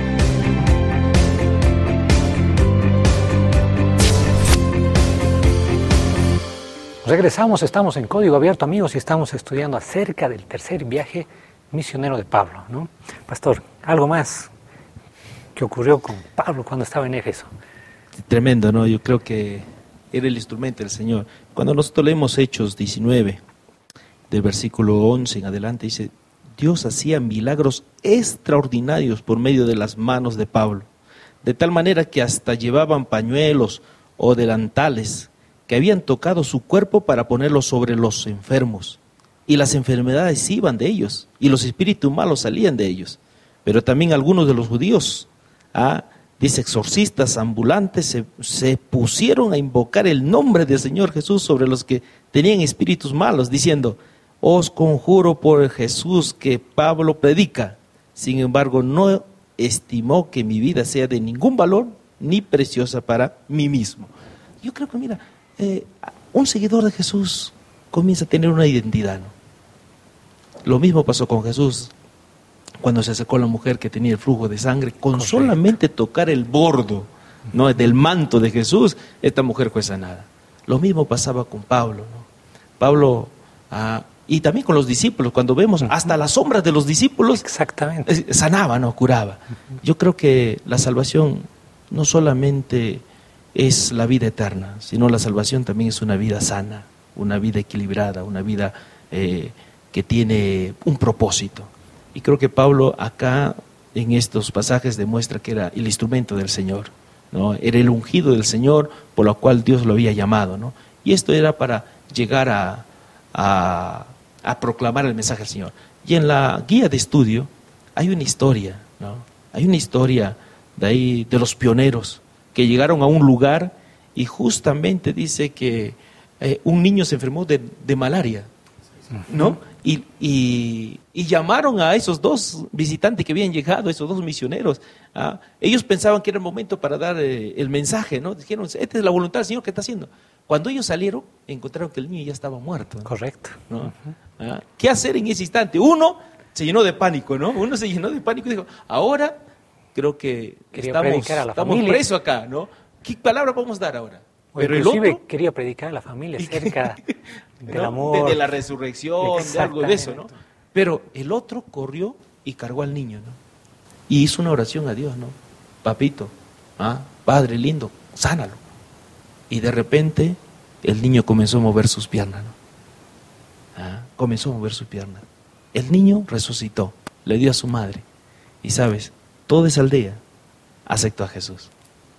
Speaker 1: Regresamos, estamos en Código Abierto, amigos, y estamos estudiando acerca del tercer viaje misionero de Pablo, ¿no? Pastor, algo más que ocurrió con Pablo cuando estaba en Éfeso.
Speaker 4: Tremendo, ¿no? Yo creo que era el instrumento del Señor. Cuando nosotros leemos Hechos diecinueve, del versículo once en adelante, dice, Dios hacía milagros extraordinarios por medio de las manos de Pablo, de tal manera que hasta llevaban pañuelos o delantales que habían tocado su cuerpo para ponerlo sobre los enfermos. Y las enfermedades iban de ellos, y los espíritus malos salían de ellos. Pero también algunos de los judíos, ah, dice, exorcistas ambulantes, se, se pusieron a invocar el nombre del Señor Jesús sobre los que tenían espíritus malos, diciendo, os conjuro por Jesús que Pablo predica. Sin embargo, no estimó que mi vida sea de ningún valor, ni preciosa para mí mismo. Yo creo que, mira, Eh, un seguidor de Jesús comienza a tener una identidad, ¿no? Lo mismo pasó con Jesús cuando se acercó a la mujer que tenía el flujo de sangre. Con Correcto. Solamente tocar el bordo, ¿no?, del manto de Jesús, esta mujer fue sanada. Lo mismo pasaba con Pablo, ¿no? Pablo, ah, y también con los discípulos, cuando vemos hasta las sombras de los discípulos,
Speaker 1: exactamente,
Speaker 4: sanaba, ¿no?, curaba. Yo creo que la salvación no solamente es la vida eterna, sino la salvación también es una vida sana, una vida equilibrada, una vida eh, que tiene un propósito. Y creo que Pablo acá en estos pasajes demuestra que era el instrumento del Señor, ¿no? Era el ungido del Señor por lo cual Dios lo había llamado, ¿no? Y esto era para llegar a, a, a proclamar el mensaje del Señor. Y en la guía de estudio hay una historia, ¿no? Hay una historia de ahí de los pioneros que llegaron a un lugar y justamente dice que eh, un niño se enfermó de, de malaria, ¿no? y, y, y llamaron a esos dos visitantes que habían llegado, esos dos misioneros. ¿ah? Ellos pensaban que era el momento para dar eh, el mensaje, ¿no? Dijeron, esta es la voluntad del Señor que está haciendo. Cuando ellos salieron, encontraron que el niño ya estaba muerto. ¿no?
Speaker 1: Correcto.
Speaker 4: ¿no? Uh-huh. ¿Ah? ¿Qué hacer en ese instante? Uno se llenó de pánico, ¿no? Uno se llenó de pánico y dijo, ahora creo que
Speaker 1: quería
Speaker 4: estamos,
Speaker 1: predicar a la
Speaker 4: estamos
Speaker 1: familia.
Speaker 4: presos acá, ¿no? ¿Qué palabra podemos dar ahora?
Speaker 1: O
Speaker 4: Pero el
Speaker 1: inclusive
Speaker 4: otro
Speaker 1: quería predicar a la familia acerca del
Speaker 4: ¿no?
Speaker 1: amor.
Speaker 4: De, de la resurrección, de algo de eso, ¿no? Pero el otro corrió y cargó al niño, ¿no? Y hizo una oración a Dios, ¿no? Papito, ¿ah? Padre lindo, sánalo. Y de repente el niño comenzó a mover sus piernas, ¿no? ¿Ah? Comenzó a mover sus piernas. El niño resucitó, le dio a su madre. Y sabes, toda esa aldea aceptó a Jesús.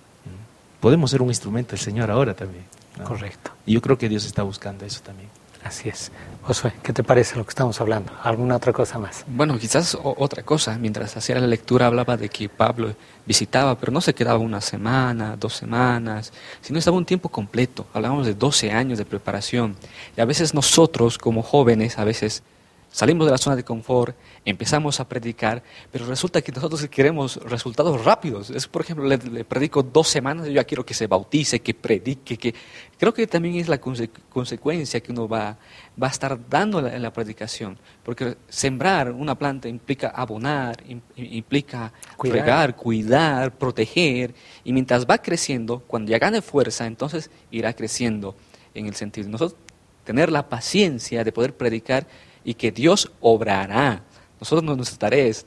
Speaker 4: Podemos ser un instrumento del Señor ahora también, ¿no?
Speaker 1: Correcto.
Speaker 4: Y yo creo que Dios está buscando eso también.
Speaker 1: Así es. Josué, ¿qué te parece lo que estamos hablando? ¿Alguna otra cosa más?
Speaker 2: Bueno, quizás o- otra cosa. Mientras hacía la lectura hablaba de que Pablo visitaba, pero no se quedaba una semana, dos semanas, sino estaba un tiempo completo. Hablábamos de doce años de preparación. Y a veces nosotros, como jóvenes, a veces salimos de la zona de confort, empezamos a predicar, pero resulta que nosotros queremos resultados rápidos. Es, por ejemplo, le, le predico dos semanas y yo ya quiero que se bautice, que predique, que creo que también es la conse- consecuencia que uno va, va a estar dando en la, en la predicación, porque sembrar una planta implica abonar, im- implica
Speaker 1: Cuidar.
Speaker 2: regar, cuidar, proteger, y mientras va creciendo, cuando ya gane fuerza, entonces irá creciendo en el sentido de nosotros tener la paciencia de poder predicar y que Dios obrará. Nosotros nuestra tarea es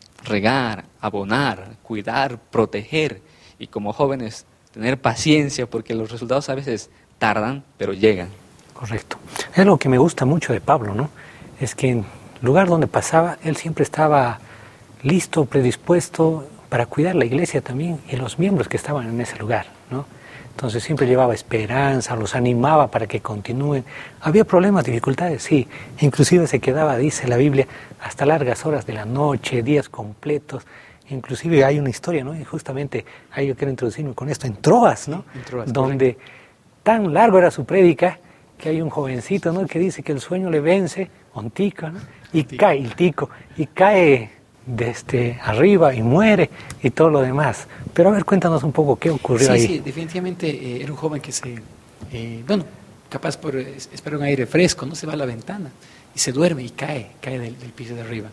Speaker 2: regar, abonar, cuidar, proteger, y como jóvenes tener paciencia porque los resultados a veces tardan, pero llegan.
Speaker 1: Correcto. Es lo que me gusta mucho de Pablo, ¿no? Es que en el lugar donde pasaba, él siempre estaba listo, predispuesto para cuidar la iglesia también y los miembros que estaban en ese lugar, ¿no? Entonces siempre llevaba esperanza, los animaba para que continúen. Había problemas, dificultades, sí. Inclusive se quedaba, dice la Biblia, hasta largas horas de la noche, días completos. Inclusive hay una historia, ¿no? Y justamente ahí yo quiero introducirme con esto, en Troas, ¿no?
Speaker 3: En Troas,
Speaker 1: donde tan largo era su prédica que hay un jovencito, ¿no? Que dice que el sueño le vence, un tico, ¿no? Y cae, el tico, y cae desde arriba y muere y todo lo demás. Pero a ver, cuéntanos un poco qué ocurrió
Speaker 3: Sí,
Speaker 1: ahí.
Speaker 3: sí, definitivamente eh, era un joven que se, eh, bueno, capaz por eh, esperar un aire fresco, no se va a la ventana y se duerme y cae, cae del, del piso de arriba.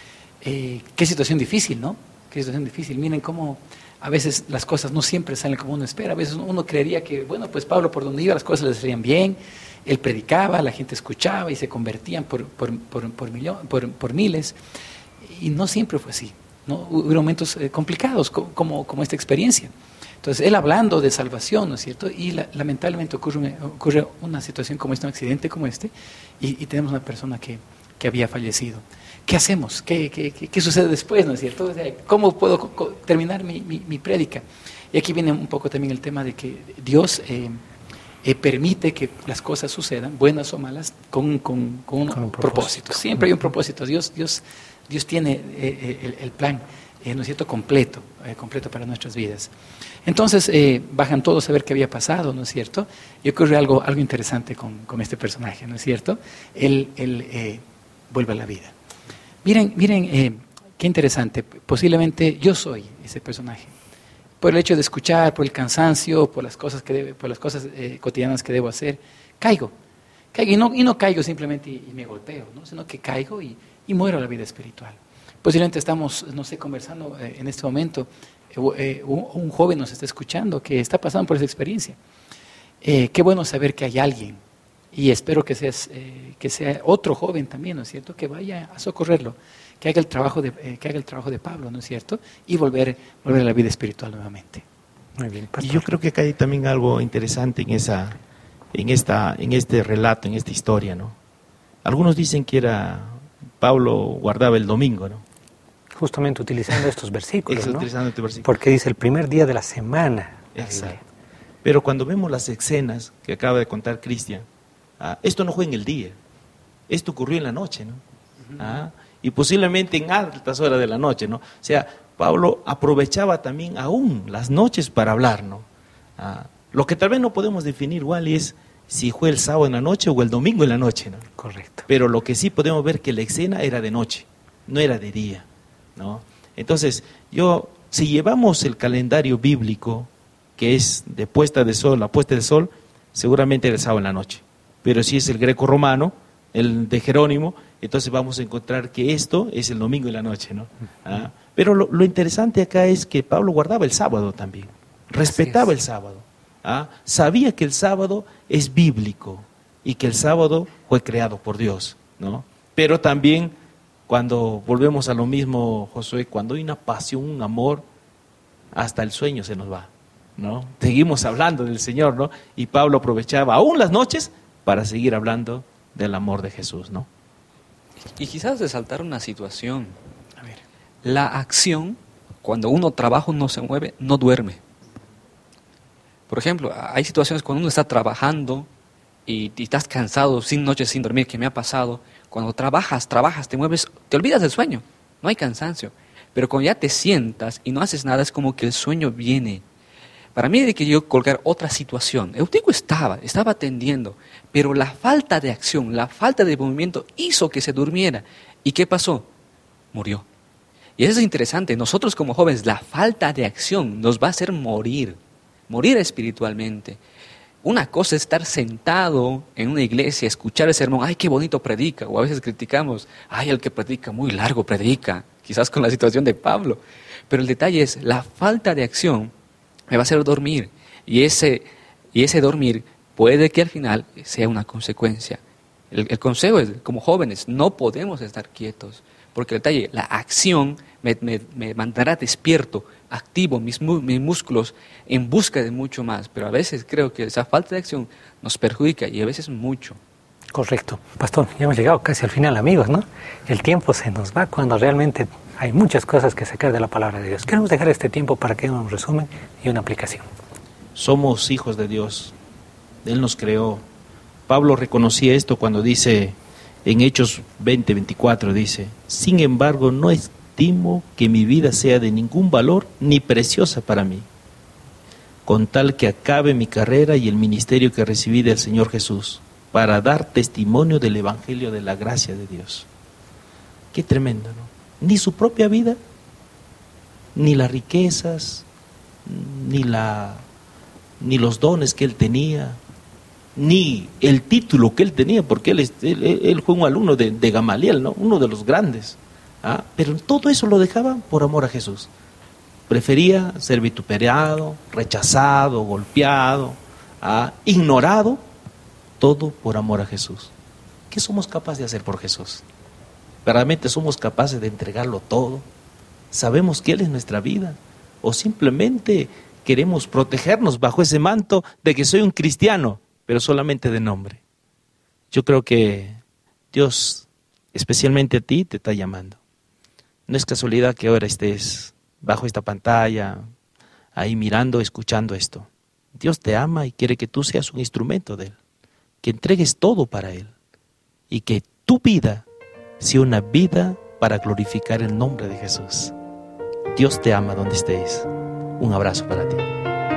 Speaker 3: Eh, qué situación difícil, ¿no? Qué situación difícil. Miren cómo a veces las cosas no siempre salen como uno espera. A veces uno creería que, bueno, pues Pablo por donde iba las cosas le salían bien, él predicaba, la gente escuchaba y se convertían por, por, por, por, millón, por, por miles. Y no siempre fue así, ¿no? Hubo momentos eh, complicados como, como esta experiencia. Entonces, él hablando de salvación, ¿no es cierto? Y la, lamentablemente ocurre, un, ocurre una situación como esta, un accidente como este, y, y tenemos una persona que, que había fallecido. ¿Qué hacemos? ¿Qué, qué, qué, qué sucede después, ¿no es cierto? O sea, ¿cómo puedo co- co- terminar mi, mi, mi prédica? Y aquí viene un poco también el tema de que Dios eh, eh, permite que las cosas sucedan, buenas o malas, con, con, con un,
Speaker 1: Con un
Speaker 3: propósito.
Speaker 1: propósito.
Speaker 3: Siempre hay un propósito. Dios, Dios, Dios tiene eh, el, el plan, eh, ¿no es cierto?, completo, eh, completo para nuestras vidas. Entonces, eh, bajan todos a ver qué había pasado, ¿no es cierto? Y ocurre algo, algo interesante con, con este personaje, ¿no es cierto? Él, él eh, vuelve a la vida. Miren, miren eh, qué interesante. Posiblemente yo soy ese personaje. Por el hecho de escuchar, por el cansancio, por las cosas, que debe, por las cosas eh, cotidianas que debo hacer, caigo. caigo y, no, y no caigo simplemente y, y me golpeo, ¿no? Sino que caigo y, y muero a la vida espiritual. Posiblemente estamos, no sé, conversando eh, en este momento, eh, eh, un, un joven nos está escuchando que está pasando por esa experiencia. Eh, qué bueno saber que hay alguien, y espero que, seas, eh, que sea otro joven también, ¿no es cierto?, que vaya a socorrerlo, que haga el trabajo de, eh, que haga el trabajo de Pablo, ¿no es cierto?, y volver, volver a la vida espiritual nuevamente.
Speaker 1: Muy bien,
Speaker 4: Y
Speaker 1: pastor.
Speaker 4: yo creo que acá hay también algo interesante en esa, en esta, en este relato, en esta historia, ¿no? Algunos dicen que era Pablo guardaba el domingo, ¿no?
Speaker 1: Justamente utilizando estos versículos, ¿no?
Speaker 4: Utilizando este versículo.
Speaker 1: Porque dice el primer día de la semana. la
Speaker 4: Exacto.
Speaker 1: Biblia.
Speaker 4: Pero cuando vemos las escenas que acaba de contar Cristian, ah, esto no fue en el día, esto ocurrió en la noche, ¿no? Ah, y posiblemente en altas horas de la noche, ¿no? O sea, Pablo aprovechaba también aún las noches para hablar, ¿no? Ah, lo que tal vez no podemos definir, Wally, es si fue el sábado en la noche o el domingo en la noche, ¿no?
Speaker 1: Correcto.
Speaker 4: Pero lo que sí podemos ver que la escena era de noche, no era de día, ¿no? Entonces, yo, si llevamos el calendario bíblico, que es de puesta de sol a puesta de sol, seguramente era el sábado en la noche. Pero si es el greco-romano, el de Jerónimo, entonces vamos a encontrar que esto es el domingo en la noche, ¿no? ¿Ah? Pero lo, lo interesante acá es que Pablo guardaba el sábado también, respetaba el sábado, ¿ah? Sabía que el sábado es bíblico y que el sábado fue creado por Dios, ¿no? Pero también, cuando volvemos a lo mismo, Josué, cuando hay una pasión, un amor, hasta el sueño se nos va, ¿no? Seguimos hablando del Señor, ¿no? Y Pablo aprovechaba aún las noches para seguir hablando del amor de Jesús, ¿no?
Speaker 2: Y quizás resaltar una situación.
Speaker 1: A ver.
Speaker 2: La acción, cuando uno trabaja, no se mueve, no duerme. Por ejemplo, hay situaciones cuando uno está trabajando y, y estás cansado, sin noches, sin dormir, que me ha pasado. Cuando trabajas, trabajas, te mueves, te olvidas del sueño, no hay cansancio. Pero cuando ya te sientas y no haces nada, es como que el sueño viene. Para mí hay que yo colgar otra situación. Eutico estaba, estaba atendiendo, pero la falta de acción, la falta de movimiento hizo que se durmiera. ¿Y qué pasó? Murió. Y eso es interesante. Nosotros como jóvenes, la falta de acción nos va a hacer morir, morir espiritualmente. Una cosa es estar sentado en una iglesia, escuchar el sermón, ¡ay, qué bonito predica! O a veces criticamos, ¡ay, el que predica muy largo predica! Quizás con la situación de Pablo. Pero el detalle es, la falta de acción me va a hacer dormir. Y ese, y ese dormir puede que al final sea una consecuencia. El, el consejo es, como jóvenes, no podemos estar quietos. Porque el detalle, la acción me, me, me mantendrá despierto, activo, mis, mis músculos en busca de mucho más. Pero a veces creo que esa falta de acción nos perjudica y a veces mucho.
Speaker 1: Correcto. Pastor, ya hemos llegado casi al final, amigos, ¿no? El tiempo se nos va cuando realmente hay muchas cosas que sacar de la palabra de Dios. Queremos dejar este tiempo para que hagamos un resumen y una aplicación.
Speaker 4: Somos hijos de Dios. Él nos creó. Pablo reconocía esto cuando dice, en Hechos veinte, veinticuatro, dice, sin embargo, no estimo que mi vida sea de ningún valor ni preciosa para mí, con tal que acabe mi carrera y el ministerio que recibí del Señor Jesús, para dar testimonio del Evangelio de la gracia de Dios. Qué tremendo, ¿no? Ni su propia vida, ni las riquezas, ni, la, ni los dones que él tenía, ni el título que él tenía, porque él, él, él fue un alumno de, de Gamaliel, ¿no? Uno de los grandes. ¿Ah? Pero todo eso lo dejaba por amor a Jesús. Prefería ser vituperado, rechazado, golpeado, ¿ah? ignorado, todo por amor a Jesús. ¿Qué somos capaces de hacer por Jesús? ¿Realmente somos capaces de entregarlo todo? ¿Sabemos que Él es nuestra vida? ¿O simplemente queremos protegernos bajo ese manto de que soy un cristiano, pero solamente de nombre? Yo creo que Dios, especialmente a ti, te está llamando. No es casualidad que ahora estés bajo esta pantalla, ahí mirando, escuchando esto. Dios te ama y quiere que tú seas un instrumento de Él, que entregues todo para Él y que tu vida sea una vida para glorificar el nombre de Jesús. Dios te ama donde estés. Un abrazo para ti.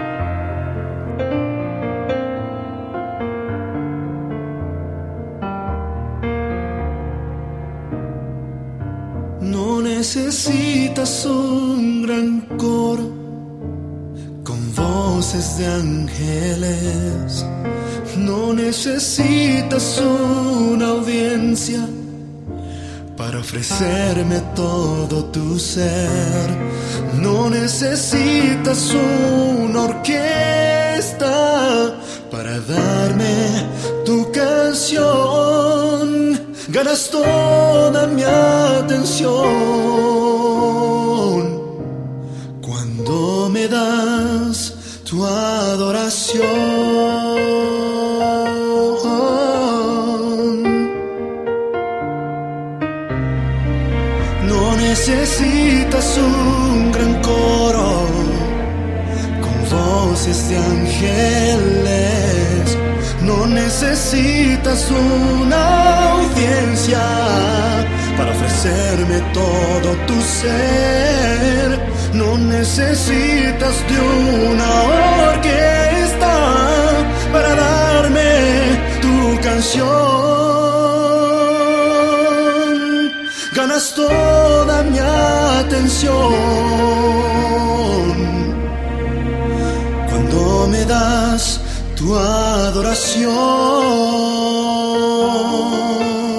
Speaker 7: No necesitas un gran coro con voces de ángeles. No necesitas una audiencia para ofrecerme todo tu ser. No necesitas una orquesta para darme tu canción. Ganas toda mi atención cuando me das tu adoración. Necesitas un gran coro con voces de ángeles. No necesitas una audiencia para ofrecerme todo tu ser. No necesitas de una orquesta para darme tu canción. Ganas toda mi atención cuando me das tu adoración.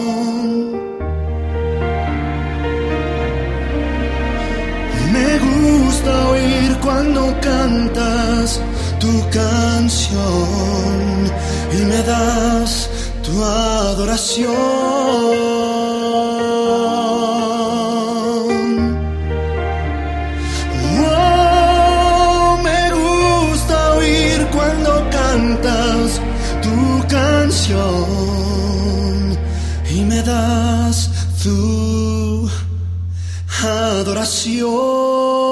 Speaker 7: Me gusta oír cuando cantas tu canción y me das tu adoración. Oh, me gusta oír cuando cantas tu canción y me das tu adoración.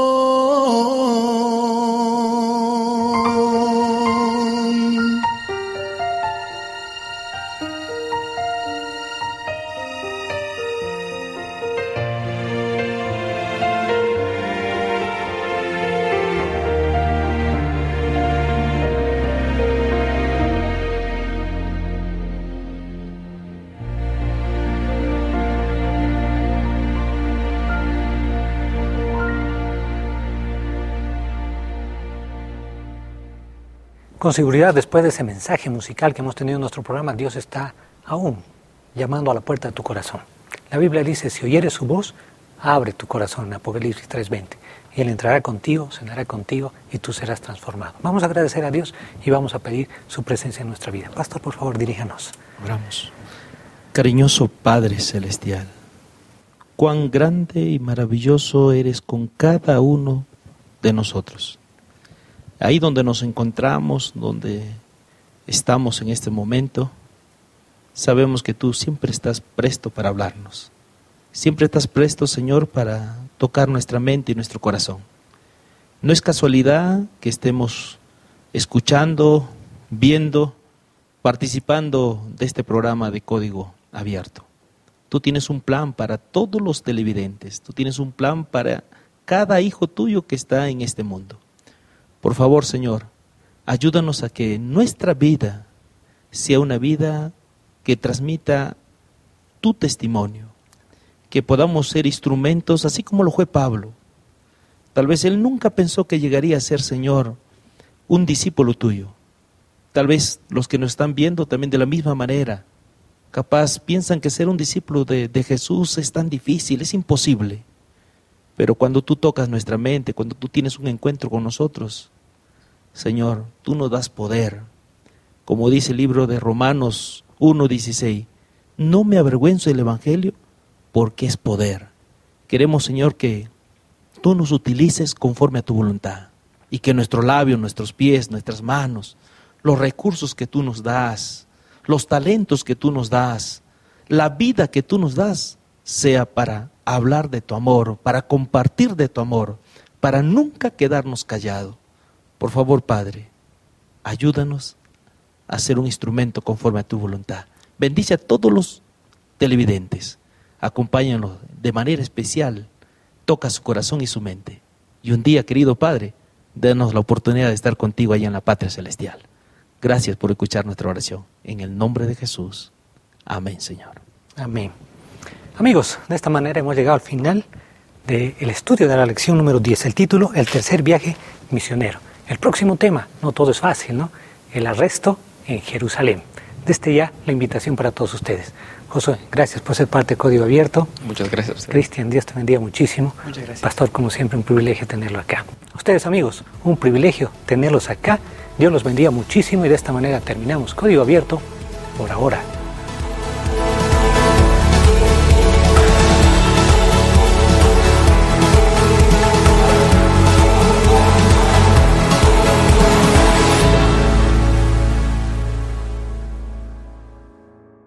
Speaker 1: Con seguridad, después de ese mensaje musical que hemos tenido en nuestro programa, Dios está aún llamando a la puerta de tu corazón. La Biblia dice, si oyeres su voz, abre tu corazón, Apocalipsis tres veinte. Y Él entrará contigo, cenará contigo y tú serás transformado. Vamos a agradecer a Dios y vamos a pedir su presencia en nuestra vida. Pastor, por favor, diríjanos.
Speaker 4: Oramos. Cariñoso Padre Celestial, cuán grande y maravilloso eres con cada uno de nosotros. Ahí donde nos encontramos, donde estamos en este momento, sabemos que tú siempre estás presto para hablarnos. Siempre estás presto, Señor, para tocar nuestra mente y nuestro corazón. No es casualidad que estemos escuchando, viendo, participando de este programa de Código Abierto. Tú tienes un plan para todos los televidentes. Tú tienes un plan para cada hijo tuyo que está en este mundo. Por favor, Señor, ayúdanos a que nuestra vida sea una vida que transmita tu testimonio, que podamos ser instrumentos, así como lo fue Pablo. Tal vez él nunca pensó que llegaría a ser, Señor, un discípulo tuyo. Tal vez los que nos están viendo también de la misma manera, capaz piensan que ser un discípulo de, de Jesús es tan difícil, es imposible. Pero cuando tú tocas nuestra mente, cuando tú tienes un encuentro con nosotros, Señor, tú nos das poder. Como dice el libro de Romanos uno dieciséis, no me avergüenzo del Evangelio porque es poder. Queremos, Señor, que tú nos utilices conforme a tu voluntad y que nuestros labios, nuestros pies, nuestras manos, los recursos que tú nos das, los talentos que tú nos das, la vida que tú nos das, sea para hablar de tu amor, para compartir de tu amor, para nunca quedarnos callados. Por favor, Padre, ayúdanos a ser un instrumento conforme a tu voluntad. Bendice a todos los televidentes, acompáñanos de manera especial, toca su corazón y su mente. Y un día, querido Padre, danos la oportunidad de estar contigo allá en la patria celestial. Gracias por escuchar nuestra oración. En el nombre de Jesús. Amén, Señor.
Speaker 1: Amén. Amigos, de esta manera hemos llegado al final del estudio de la lección número diez, el título, el tercer viaje misionero. El próximo tema, no todo es fácil, ¿no? El arresto en Jerusalén. Desde ya, la invitación para todos ustedes. Josué, gracias por ser parte de Código Abierto.
Speaker 2: Muchas gracias a usted.
Speaker 1: Cristian, Dios te bendiga muchísimo.
Speaker 3: Muchas gracias.
Speaker 1: Pastor, como siempre, un privilegio tenerlo acá. Ustedes, amigos, un privilegio tenerlos acá. Dios los bendiga muchísimo y de esta manera terminamos Código Abierto por ahora.